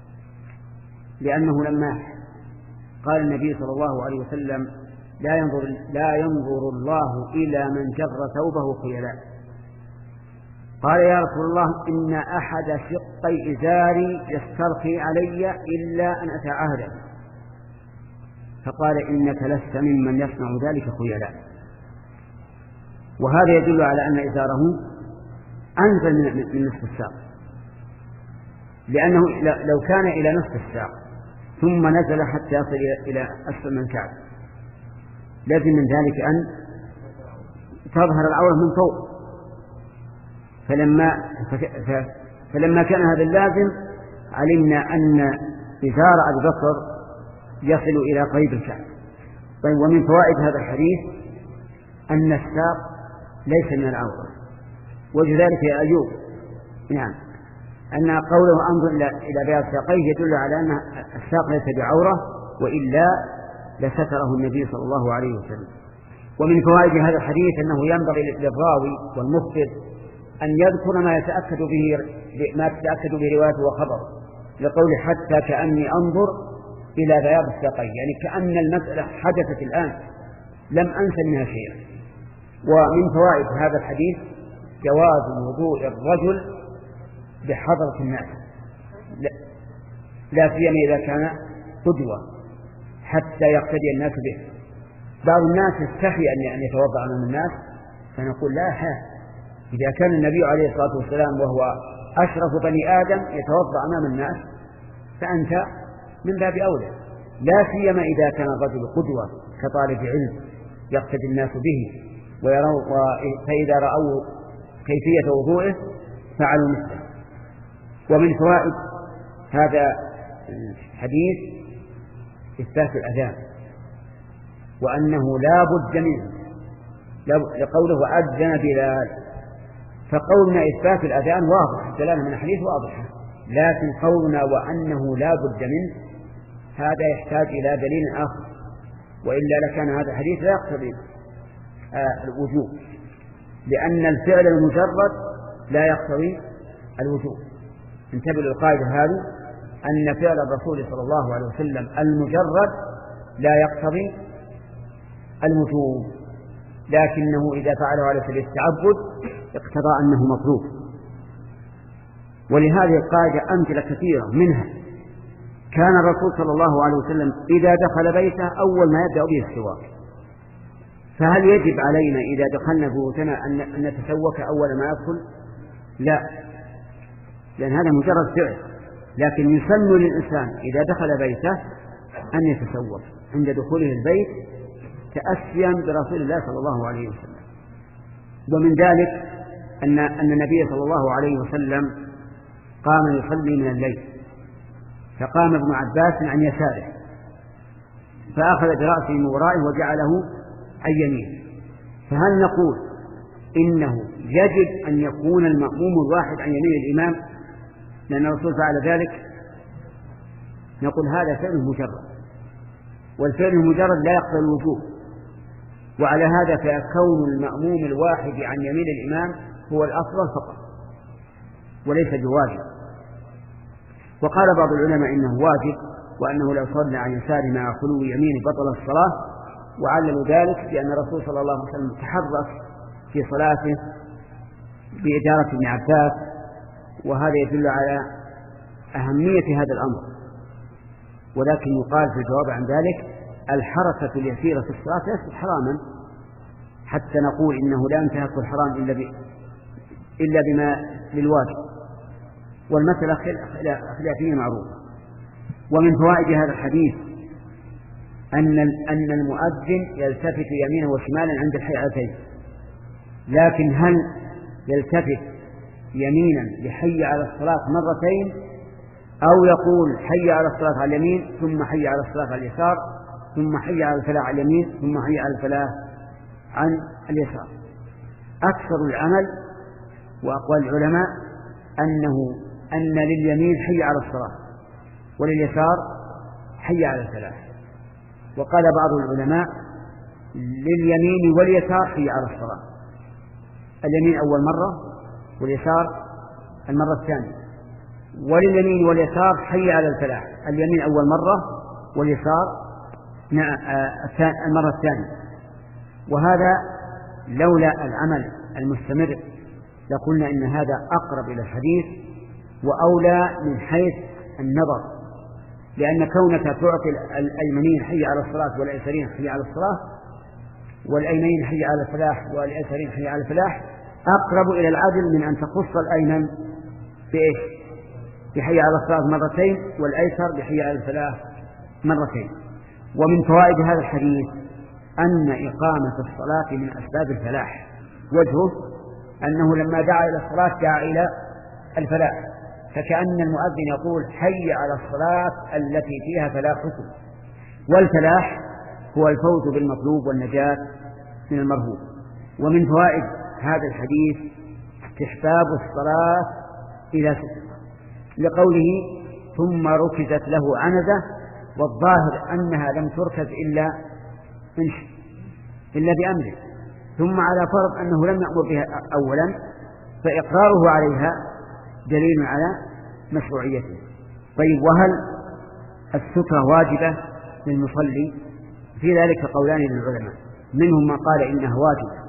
لأنه لما قال النبي صلى الله عليه وسلم لا ينظر, لا ينظر الله إلى من جر ثوبه خيلاء، قال يا رسول الله إن أحد شقي إزاري يسترخي علي إلا أن أتعاهده، فقال إنك لست ممن يصنع ذلك خيلاء. وهذا يدل على أن إزاره أنزل من نصف الساق، لأنه لو كان إلى نصف الساق ثم نزل حتى يصل إلى أسفل من الكعب لازم من ذلك أن تظهر العورة من فوق. فلما, فلما كان هذا اللازم علمنا أن إزار أبي بكر يصل إلى قريب الكعب. طيب، ومن فوائد هذا الحديث أن الساق ليس من العورة، وذلك يا أيوب نعم أن قوله أنظر إلى بياض ساقيه يدل على أن الساق ليس بعورة، وإلا لستره النبي صلى الله عليه وسلم. ومن فوائد هذا الحديث أنه ينبغي للراوي والمخبر أن يذكر ما يتأكد به ما يتأكد به روايته وخبره، لقول حتى كأني أنظر إلى بياض الساقين، يعني كأن المسألة حدثت الآن لم أنسى منها شيئا. ومن فوائد هذا الحديث جواز وضوء الرجل بحضرة الناس، لا سيما إذا كان قدوة حتى يقتدي الناس به. بعض الناس يستحي أن يتوضأ أمام الناس، فنقول لا ها، إذا كان النبي عليه الصلاة والسلام وهو أشرف بني آدم يتوضأ أمام الناس فأنت من باب أولى، لا سيما إذا كان الرجل قدوة كطالب علم يقتدي الناس به ويروا، فإذا رأوا كيفية وضوئه فعلوا مثله. ومن فوائد هذا الحديث إثبات الأذان وأنه لا بد منه، لقوله أذن بلال، فقولنا إثبات الأذان واضح، الدلالة من الحديث واضحة، لكن قولنا وأنه لا بد منه هذا يحتاج إلى دليل آخر، وإلا لكان هذا الحديث لا يقتضي آه الوجوب، لأن الفعل المجرد لا يقتضي الوجوب. انتبهوا للقاعدة هذه، أن فعل الرسول صلى الله عليه وسلم المجرد لا يقتضي الوجوب، لكنه إذا فعله على سبيل التعبد اقتضى أنه مطلوب. ولهذه القاعدة أمثلة كثيرة، منها كان الرسول صلى الله عليه وسلم إذا دخل بيته أول ما يبدأ به السواك، فهل يجب علينا إذا دخلنا بيوتنا أن نتسوك أول ما يدخل؟ لا، لأن هذا مجرد فعل، لكن يسن للإنسان إذا دخل بيته أن يتسوك عند دخوله البيت تأسيا برسول الله صلى الله عليه وسلم. ومن ذلك أن أن النبي صلى الله عليه وسلم قام يصلي من الليل، فقام ابن عباس عن يساره فأخذ برأسه من ورائه وجعله عن يمينه، فهل نقول إنه يجب أن يكون المأموم الواحد عن يمين الإمام لأن الرسول فعل ذلك؟ نقول هذا فعل مجرد، والفعل المجرد لا يقتضي الوجوب، وعلى هذا فكون المأموم الواحد عن يمين الإمام هو الأفضل فقط وليس بواجب. وقال بعض العلماء إنه واجب، وأنه لو صلى عن يساره مع خلو يمينه بطل الصلاة، وعللوا ذلك بأن الرسول صلى الله عليه وسلم تحرك في صلاته بإدارة ابن عباس، وهذا يدل على أهمية هذا الأمر. ولكن يقال في الجواب عن ذلك الحركة اليسيرة في الصلاة ليست حراما حتى نقول إنه لا ينتهك الحرام إلا, ب... إلا بما للواجب، والمسألة خلافية معروفة. ومن فوائد هذا الحديث أن أن المؤذن يلتفت يمينه وشمالا عند الحيعتين، لكن هل يلتفت يمينا لحي على الصلاة مرتين، أو يقول حي على الصلاة على اليمين ثم حي على الصلاة على اليسار ثم حي على الفلاح على اليمين ثم حي على الفلاح عن اليسار؟ أكثر العمل وأقوال العلماء أنه أن لليمين حي على الصلاة ولليسار حي على الفلاح. وقال بعض العلماء لليمين واليسار حي على الصلاة، اليمين أول مرة واليسار المرة الثانية، ولليمين واليسار حي على الفلاح، اليمين أول مرة واليسار المرة الثانية. وهذا لولا العمل المستمر لقلنا إن هذا أقرب إلى الحديث وأولى من حيث النظر، لأن كونك تعطي الأيمنين حي على الصلاة والأيسرين حي على الصلاة، والأيمنين حي على الفلاح والأيسرين حي على الفلاح، أقرب إلى العدل من أن تخص الأيمن بإيش؟ بحي على الصلاة مرتين والأيسر بحي على الفلاح مرتين. ومن فوائد هذا الحديث أن إقامة الصلاة من أسباب الفلاح، وجهه أنه لما دعا إلى الصلاة دعا إلى الفلاح، فكأن المؤذن يقول حي على الصلاة التي فيها فلاحكم، والفلاح هو الفوز بالمطلوب والنجاة من المرهوب. ومن فوائد هذا الحديث استحباب الصلاة إلى ستر، لقوله ثم ركزت له عنزة، والظاهر أنها لم تركز إلا إلا بأمره، ثم على فرض أنه لم يأمر بها أولا فإقراره عليها دليل على مشروعيته. طيب، وهل السترة واجبة للمصلي؟ في ذلك قولان للعلماء، منهم من قال إنها واجبة